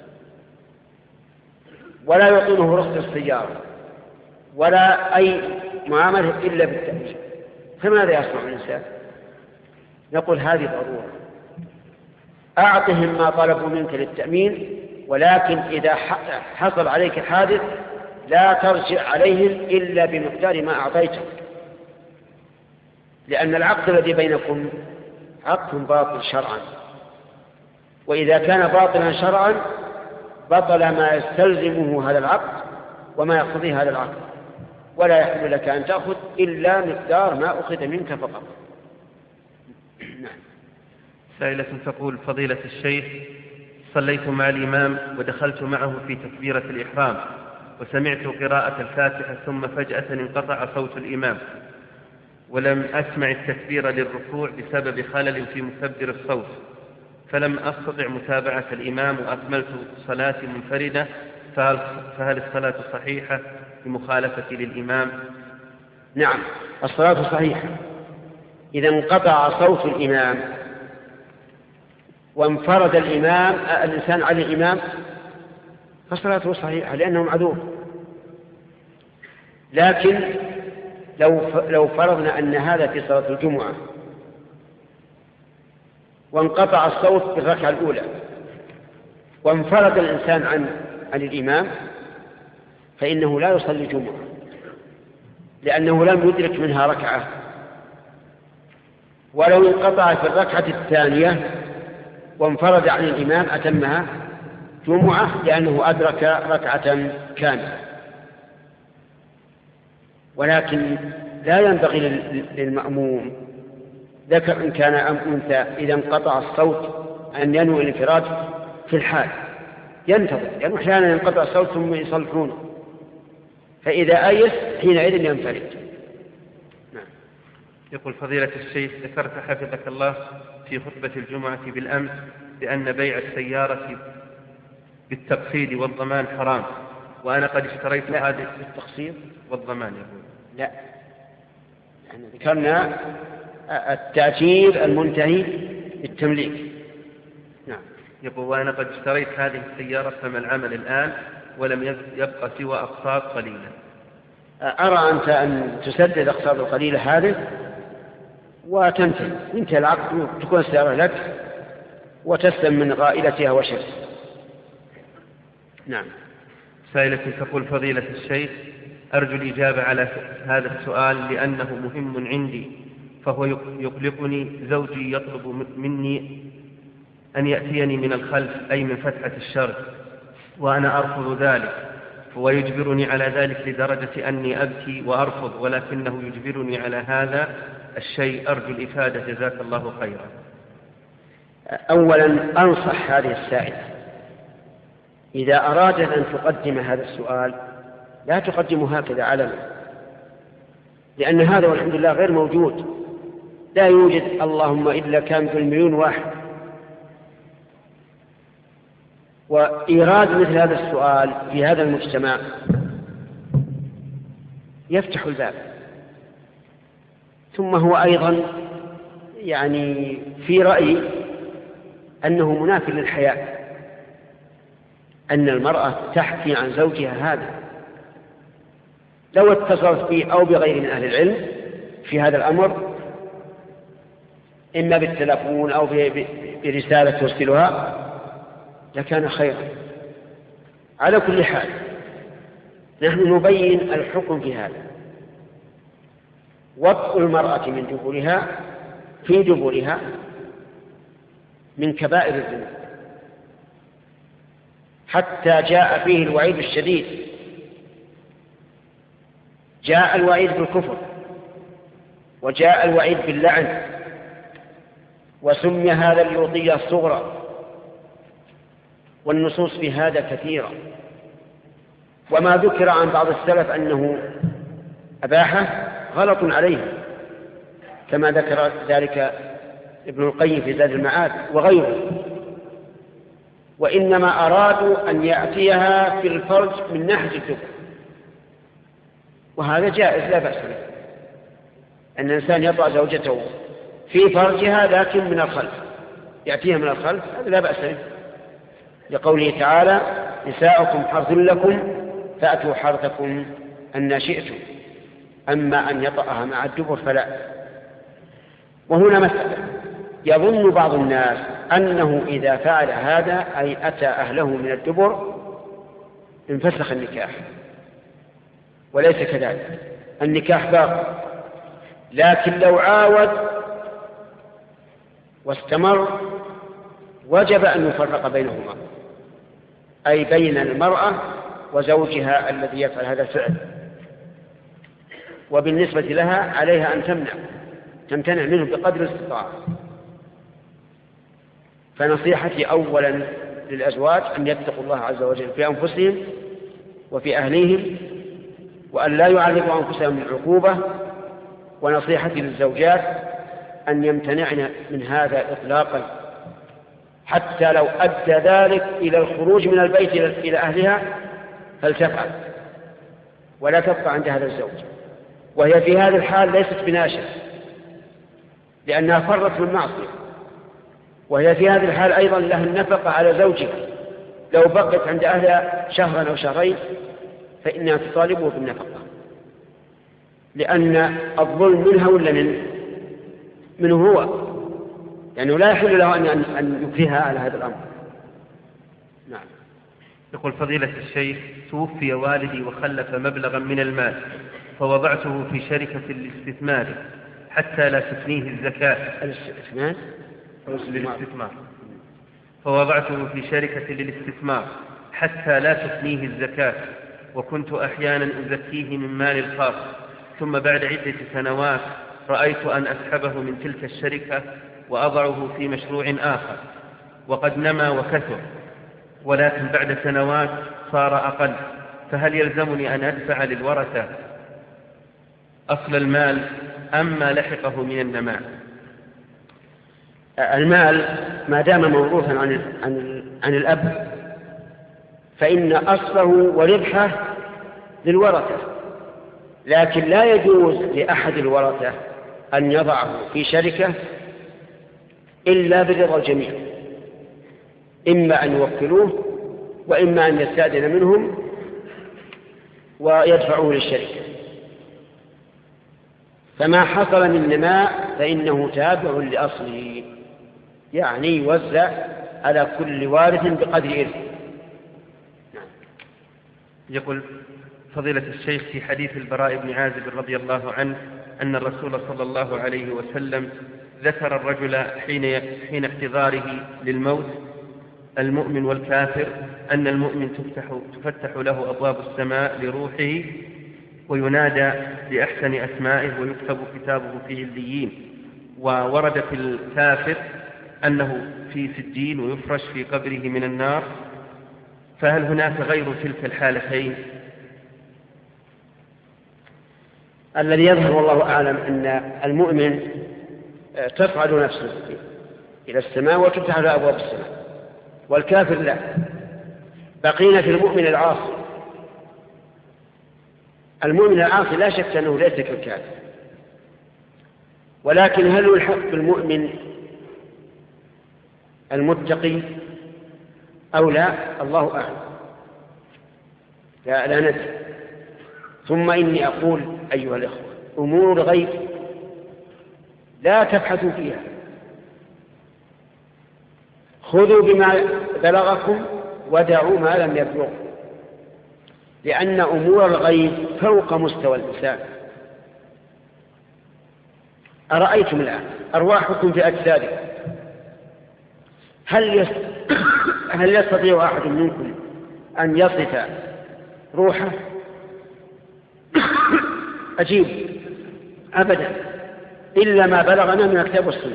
ولا يعطونه رخصة السيارة ولا أي معاملة إلا بالتأمين، فماذا يصنع الإنسان؟ نقول هذه ضرورة، أعطهم ما طلبوا منك للتأمين، ولكن إذا حصل عليك حادث لا ترجع عليهم إلا بمقدار ما أعطيتهم، لأن العقد الذي بينكم عقد باطل شرعا، وإذا كان باطلا شرعا بطل ما يستلزمه هذا العقد وما يقتضيه هذا العقد، ولا يحل لك أن تأخذ إلا مقدار ما أخذ منك فقط. نعم. سائلة تقول: فضيلة الشيخ، صليت مع الإمام ودخلت معه في تكبيرة الإحرام وسمعت قراءة الفاتحة، ثم فجأة انقطع صوت الإمام ولم أسمع التكبير للركوع بسبب خلل في مكبر الصوت، فلم أستطع متابعة الإمام وأكملت صلاتي منفردة، فهل, فهل الصلاة صحيحة بمخالفتي للإمام؟ نعم، الصلاة صحيحة إذا انقطع صوت الإمام وانفرد الإمام الإنسان على الإمام فصلاته صحيحة لأنه معذور. لكن لو لو فرضنا أن هذا في صلاة الجمعة وانقطع الصوت بالركعة الأولى وانفرد الإنسان عن عن الإمام فإنه لا يصلي جمعة، لأنه لم يدرك منها ركعة. ولو انقطع في الركعة الثانية وانفرد عن الإمام أتمها جمعة، لأنه أدرك ركعة كاملة. ولكن لا ينبغي للمأموم ذكر إن كان أم أنثى إذا انقطع الصوت أن ينوي الانفراد في الحال، ينتظر، لأنه أحيانا ينقطع الصوت ثم يصلحونه، فإذا أيس حينئذ ينفرد. نعم. يقول فضيلة الشيخ ذكرت حفظك الله في خطبة الجمعة بالأمس بأن بيع السيارة بالتقسيط والضمان حرام، وأنا قد اشتريت هذه بالتقسيط والضمان. يقول لا، يعني ذكرنا التأجير المنتهي بالتمليك. نعم. يقول وأنا قد اشتريت هذه السيارة فما العمل الآن ولم يبقى سوى أقساط قليلة. أرى أنت أن تسدد أقساط القليلة هذه وتنتهي، انتهى العقد، تكون السيارة لك وتسلم من غائلتها وشرها. نعم. سائلة تقول فضيلة الشيخ أرجو الإجابة على هذا السؤال لأنه مهم عندي، فهو يقلقني. زوجي يطلب مني أن يأتيني من الخلف أي من فتحة الشرج، وأنا أرفض ذلك، ويجبرني على ذلك لدرجة أني أبكي وأرفض، ولكنه يجبرني على هذا الشيء. أرجو الإفادة جزاك الله خيرا. أولا أنصح هذه السائلة إذا أرادت أن تقدم هذا السؤال لا تقدمه هكذا علنا، لأن هذا والحمد لله غير موجود، لا يوجد اللهم إلا كان في المليون واحد. وإيراد مثل هذا السؤال في هذا المجتمع يفتح الباب، ثم هو أيضا يعني في رأيي أنه مناف للحياة، أن المرأة تحكي عن زوجها هذا. لو اتصلت به أو بغير من أهل العلم في هذا الأمر، إما بالتلفون أو برسالة ترسلها، لكان خيرا. على كل حال نحن نبين الحكم في هذا. وطء المرأة من دبرها في دبرها من كبائر الذنوب، حتى جاء فيه الوعيد الشديد. جاء الوعيد بالكفر، وجاء الوعيد باللعن، وسمي هذا اللوطية الصغرى، والنصوص في هذا كثيرة. وما ذكر عن بعض السلف أنه أباحه غلط عليه، كما ذكر ذلك ابن القيم في زاد المعاد وغيره. وإنما أرادوا أن يأتيها في الفرج من ناحية الدبر، وهذا جائز لا بأس به، أن الإنسان يضع زوجته في فرجها لكن من الخلف، يأتيها من الخلف، هذا لا بأس به، لقوله تعالى نساؤكم حرث لكم فأتوا حرثكم أن شئتم. أما أن يطأها مع الدبر فلا. وهنا مسألة، يظن بعض الناس أنه إذا فعل هذا أي أتى أهله من الدبر انفسخ النكاح، وليس كذلك، النكاح باقي. لكن لو عاود واستمر وجب أن يفرق بينهما، أي بين المرأة وزوجها الذي يفعل هذا الفعل. وبالنسبة لها عليها أن تمنع تمتنع منه بقدر الاستطاعة. فنصيحتي أولا للأزواج أن يتقوا الله عز وجل في أنفسهم وفي أهليهم، وأن لا يعرضوا أنفسهم للعقوبة. ونصيحتي للزوجات أن يمتنعن من هذا إطلاقا، حتى لو أدى ذلك إلى الخروج من البيت إلى أهلها فلتفعل، ولا تبقى عند هذا الزوج، وهي في هذا الحال ليست بناشئة لأنها فرت من معصية. وهي في هذه الحال أيضا لها النفقة على زوجها، لو بقت عند أهلها شهرا أو شهرين فإنها تطالبه بالنفقة. لأن الظلم منها ولا من منه هو، يعني لا يحل له أن يكرهها على هذا الأمر. نعم. يقول فضيلة الشيخ: توفي والدي وخلف مبلغا من المال فوضعته في شركة الاستثمار حتى لا تفنيه الزكاة. الاستثمار للاستثمار فوضعته في شركة للاستثمار حتى لا تفنيه الزكاة، وكنت أحيانا أزكيه من مال الخاص، ثم بعد عدة سنوات رأيت أن أسحبه من تلك الشركة وأضعه في مشروع آخر وقد نمى وكثر، ولكن بعد سنوات صار أقل، فهل يلزمني أن أدفع للورثة أصل المال أم ما لحقه من النماء؟ المال ما دام موروثا عن عن عن الأب فإن أصله وربحه للورثة، لكن لا يجوز لأحد الورثة أن يضعه في شركة إلا برضا الجميع، إما أن يوكلوه وإما أن يستأذن منهم ويدفعوه للشركة. فما حصل من نماء فإنه تابع لأصله، يعني يوزع على كل وارث بقدر إرثه. يقول فضيلة الشيخ: في حديث البراء بن عازب رضي الله عنه أن الرسول صلى الله عليه وسلم ذكر الرجل حين حين احتضاره للموت المؤمن والكافر أن المؤمن تفتح, تفتح له أبواب السماء لروحه وينادى بأحسن أسمائه ويكتب كتابه في عليين، وورد في الكافر أنه في سجين ويفرش في قبره من النار، فهل هناك غير تلك الحالتين؟ الذي يظهر والله أعلم أن المؤمن تصعد نفسه إلى السماء وتفتح له أبواب السماء، والكافر لا. بقينا في المؤمن العاصي. المؤمن العاصي لا شك أنه ليس كالكافر، ولكن هل يلحق بالمؤمن المتقي أو لا؟ الله أعلم، لا, لا ندري. ثم إني أقول أيها الإخوة: أمور الغيب لا تبحثوا فيها، خذوا بما بلغكم ودعوا ما لم يبلغ، لأن أمور الغيب فوق مستوى الإنسان. أرأيتم الآن أرواحكم في أجسادكم، هل يس... هل يستطيع أحد منكم أن يصف روحه؟ أجيب: أبدا، إلا ما بلغنا من الكتاب والسنة،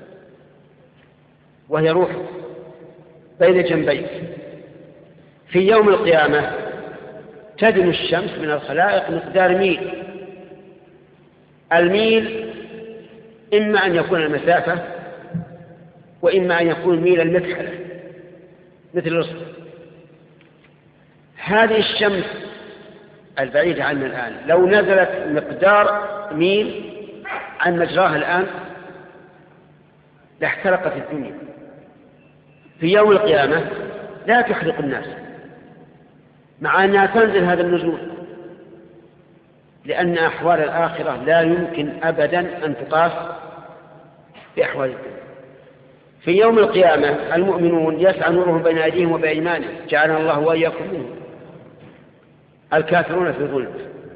وهي روح بين جنبيك. في يوم القيامة تدنو الشمس من الخلائق مقدار ميل. الميل إما أن يكون المسافة وإما أن يكون ميل المكحلة مثل الرصد. هذه الشمس البعيدة عنا الآن لو نزلت مقدار ميل عن مجراها الآن لاحترقت الدنيا. في يوم القيامة لا تحرق الناس مع أنها تنزل هذا النزول، لأن أحوال الآخرة لا يمكن أبدا أن تقاس بأحوال الدنيا. في يوم القيامة المؤمنون يسعى نورهم بين أيديهم وبأيمانهم، جعلنا الله وإياكم منهم. الكافرون في ظلم.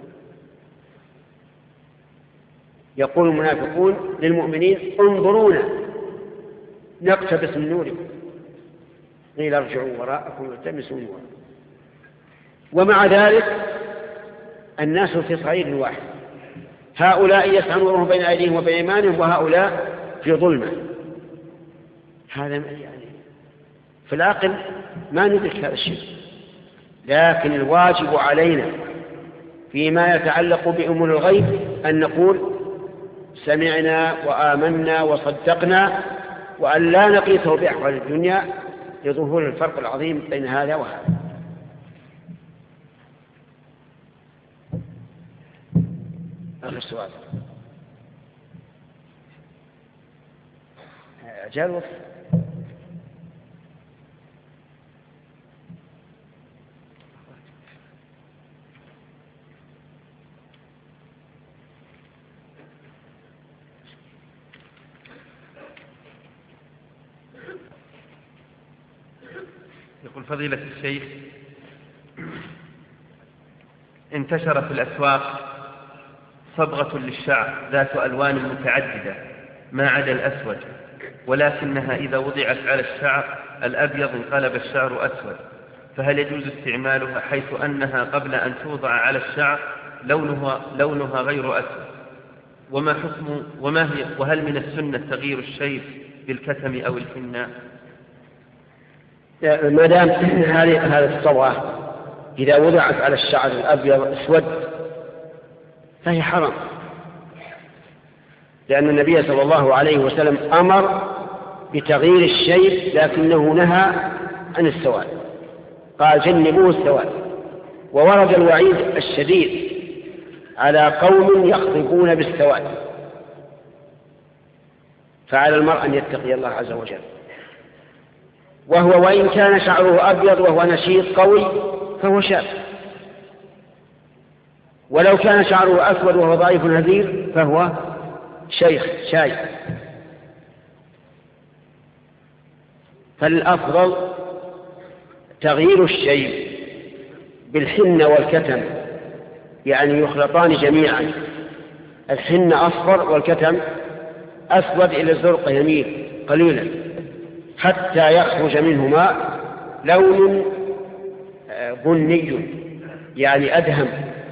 يقول المنافقون للمؤمنين: انظرونا نقتبس من نوركم، قيل ارجعوا وراءكم والتمسوا نورا. ومع ذلك الناس في صعيد واحد، هؤلاء يسعى نورهم بين أيديهم وبأيمانهم وهؤلاء في ظلمة. هذا يعني في العقل ما ندرك هذا الشيء، لكن الواجب علينا فيما يتعلق بأمور الغيب أن نقول سمعنا وآمنا وصدقنا، وأن لا نقيسه بأحوال الدنيا لظهور الفرق العظيم بين هذا وهذا. آخر سؤال. جاء الوقت. يقول فضيلة الشيخ: انتشر في الأسواق صبغة للشعر ذات ألوان متعددة ما عدا الأسود، ولكنها إذا وضعت على الشعر الأبيض انقلب الشعر أسود، فهل يجوز استعمالها حيث أنها قبل أن توضع على الشعر لونها, لونها غير أسود؟ وما حكم وما هي وهل من السنة تغيير الشيب بالكتم أو الحناء؟ ما دام هذه هذه الصبغة إذا وضعت على الشعر الأبيض أسود فهي حرام، لأن النبي صلى الله عليه وسلم أمر بتغيير الشيب لكنه نهى عن السواد، قال جنبوه السواد. وورد الوعيد الشديد على قوم يخطبون بالسواد، فعلى المرء أن يتقي الله عز وجل. وهو وإن كان شعره أبيض وهو نشيط قوي فهو شاب، ولو كان شعره أسود وهو ضعيف هزيل فهو شيخ شاي. فالأفضل تغيير الشيب بالحنة والكتم، يعني يخلطان جميعا، الحنة أصفر والكتم أسود إلى الزرق يميل قليلا حتى يخرج منهما لون بني يعني أدهم،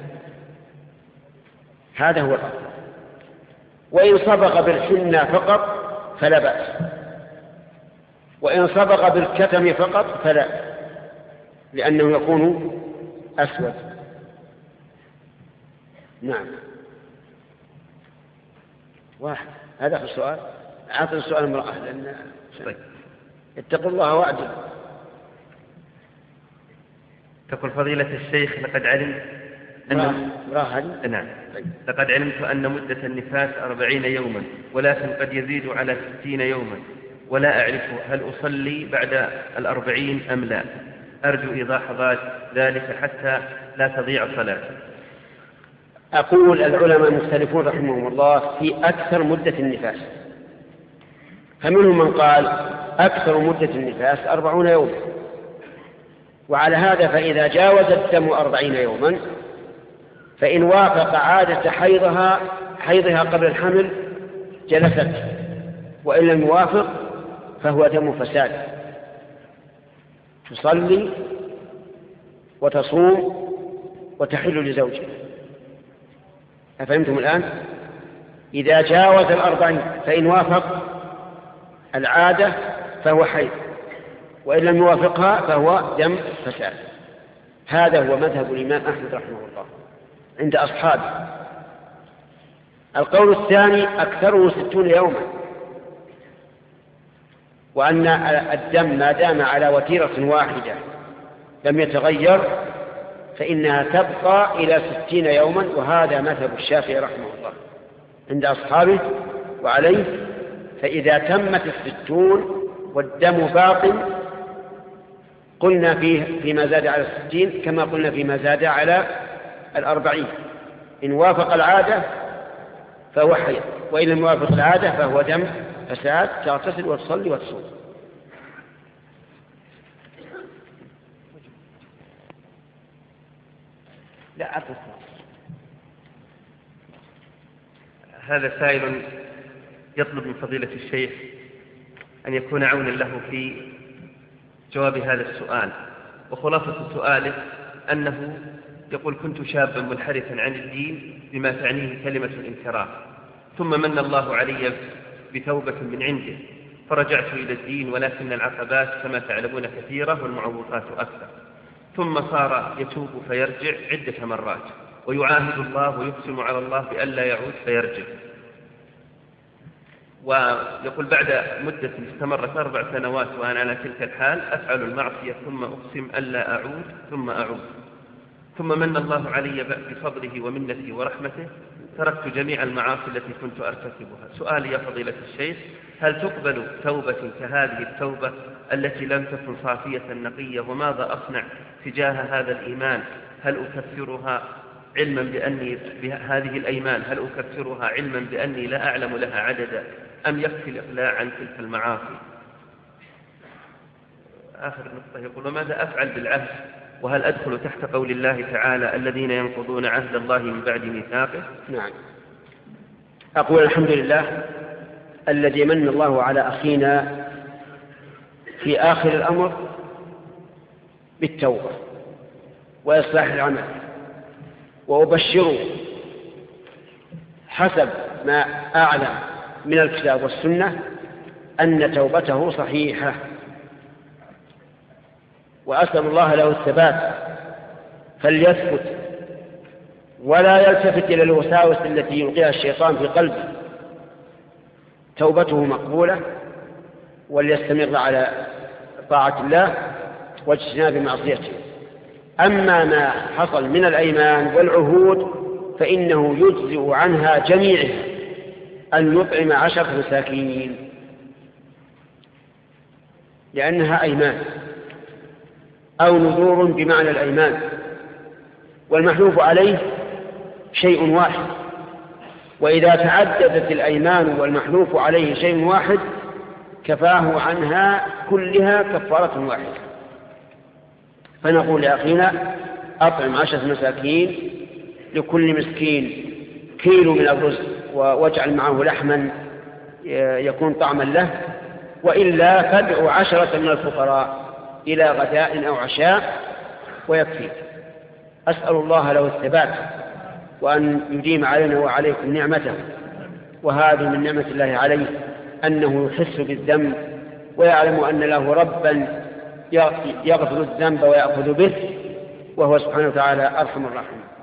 هذا هو الأفضل. وإن صبغ بالحنة فقط فلا بأس، وإن صبغ بالكتم فقط فلا، لأنه يكون أسود. نعم. واحد هذا في السؤال، أعطي السؤال امرأة لأن اتقوا الله واعدل. تقول فضيلة الشيخ: لقد علمت أن نعم لقد علمت أن مدة النفاس أربعين يوما، ولكن قد يزيد على ستين يوما، ولا أعرف هل أصلي بعد الأربعين أم لا. أرجو إيضاح ذلك حتى لا تضيع صلاة. أقول العلماء المختلفون رحمهم الله في أكثر مدة النفاس، فمنهم من قال أكثر مدة النفاس أربعون يوما، وعلى هذا فإذا جاوز الدم أربعين يوما فإن وافق عادة حيضها حيضها قبل الحمل جلست، وإن لم يوافق فهو دم فساد، تصلي وتصوم وتحل لزوجها. أفهمتم الآن؟ إذا جاوز الأربعين فإن وافق العادة فهو حيض، وإن لم يوافقها فهو دم فساد. هذا هو مذهب الإمام أحمد رحمه الله عند أصحابه. القول الثاني أكثره ستون يوما، وأن الدم ما دام على وتيرة واحدة لم يتغير فإنها تبقى إلى ستين يوما، وهذا مذهب الشافعي رحمه الله عند أصحابه. وعليه فإذا تمت الستون والدم باق قلنا فيه فيما زاد على الستين كما قلنا فيما زاد على الأربعين. إن وافق العادة فهو حيض، وإن لم يوافق العادة فهو دم فساد، تغتسل وتصلي وتصوم. لا أتصل. هذا سائل يطلب من فضيلة الشيخ أن يكون عونا له في جواب هذا السؤال، وخلاصة سؤاله أنه يقول: كنت شابا منحرفا عن الدين بما تعنيه كلمة الانحراف، ثم من الله علي بتوبة من عنده فرجعت إلى الدين، ولكن العقبات كما تعلمون كثيرة والمعوقات أكثر، ثم صار يتوب فيرجع عدة مرات ويعاهد الله ويقسم على الله بألا يعود فيرجع. ويقول: بعد مدة استمرت أربع سنوات وأنا على تلك الحال أفعل المعصية ثم أقسم ألا أعود ثم أعود، ثم من الله علي بفضله ومنته ورحمته تركت جميع المعاصي التي كنت أرتكبها. سؤالي يا فضيلة الشيخ: هل تقبل توبة كهذه التوبة التي لم تكن صافية نقية؟ وماذا أصنع تجاه هذا الإيمان؟ هل أكفرها علما بأني بهذه الأيمان هل أكفرها علما بأني لا أعلم لها عددا، أم يكفي الإقلاع عن تلك المعاصي؟ آخر نقطة يقول: وماذا أفعل بالعهد؟ وهل أدخل تحت قول الله تعالى: الذين ينقضون عهد الله من بعد ميثاقه؟ نعم. أقول الحمد لله الذي من الله على أخينا في آخر الأمر بالتوبة وإصلاح العمل، وأبشره حسب ما أعلم من الكتاب والسنة أن توبته صحيحة، وأسأل الله له الثبات فليثبت ولا يلتفت إلى الوساوس التي يلقيها الشيطان في قلبه. توبته مقبولة، وليستمر على طاعة الله واجتناب معصيته. أما ما حصل من الأيمان والعهود فإنه يجزئ عنها جميعها أن يطعم عشرة مساكين، لأنها أيمان أو نذور بمعنى الأيمان، والمحلوف عليه شيء واحد، وإذا تعددت الأيمان والمحلوف عليه شيء واحد كفاه عنها كلها كفارة واحدة. فنقول لأخينا: أطعم عشرة مساكين، لكل مسكين كيلو من الرز، واجعل معه لحما يكون طعما له، وإلا فادع عشرة من الفقراء إلى غداء أو عشاء ويكفي. أسأل الله له الثبات وأن يديم علينا وعليكم نعمته، وهذه من نعمة الله عليه أنه يحس بالذنب ويعلم أن له ربا يغفر الذنب ويأخذ به، وهو سبحانه وتعالى أرحم الراحمين.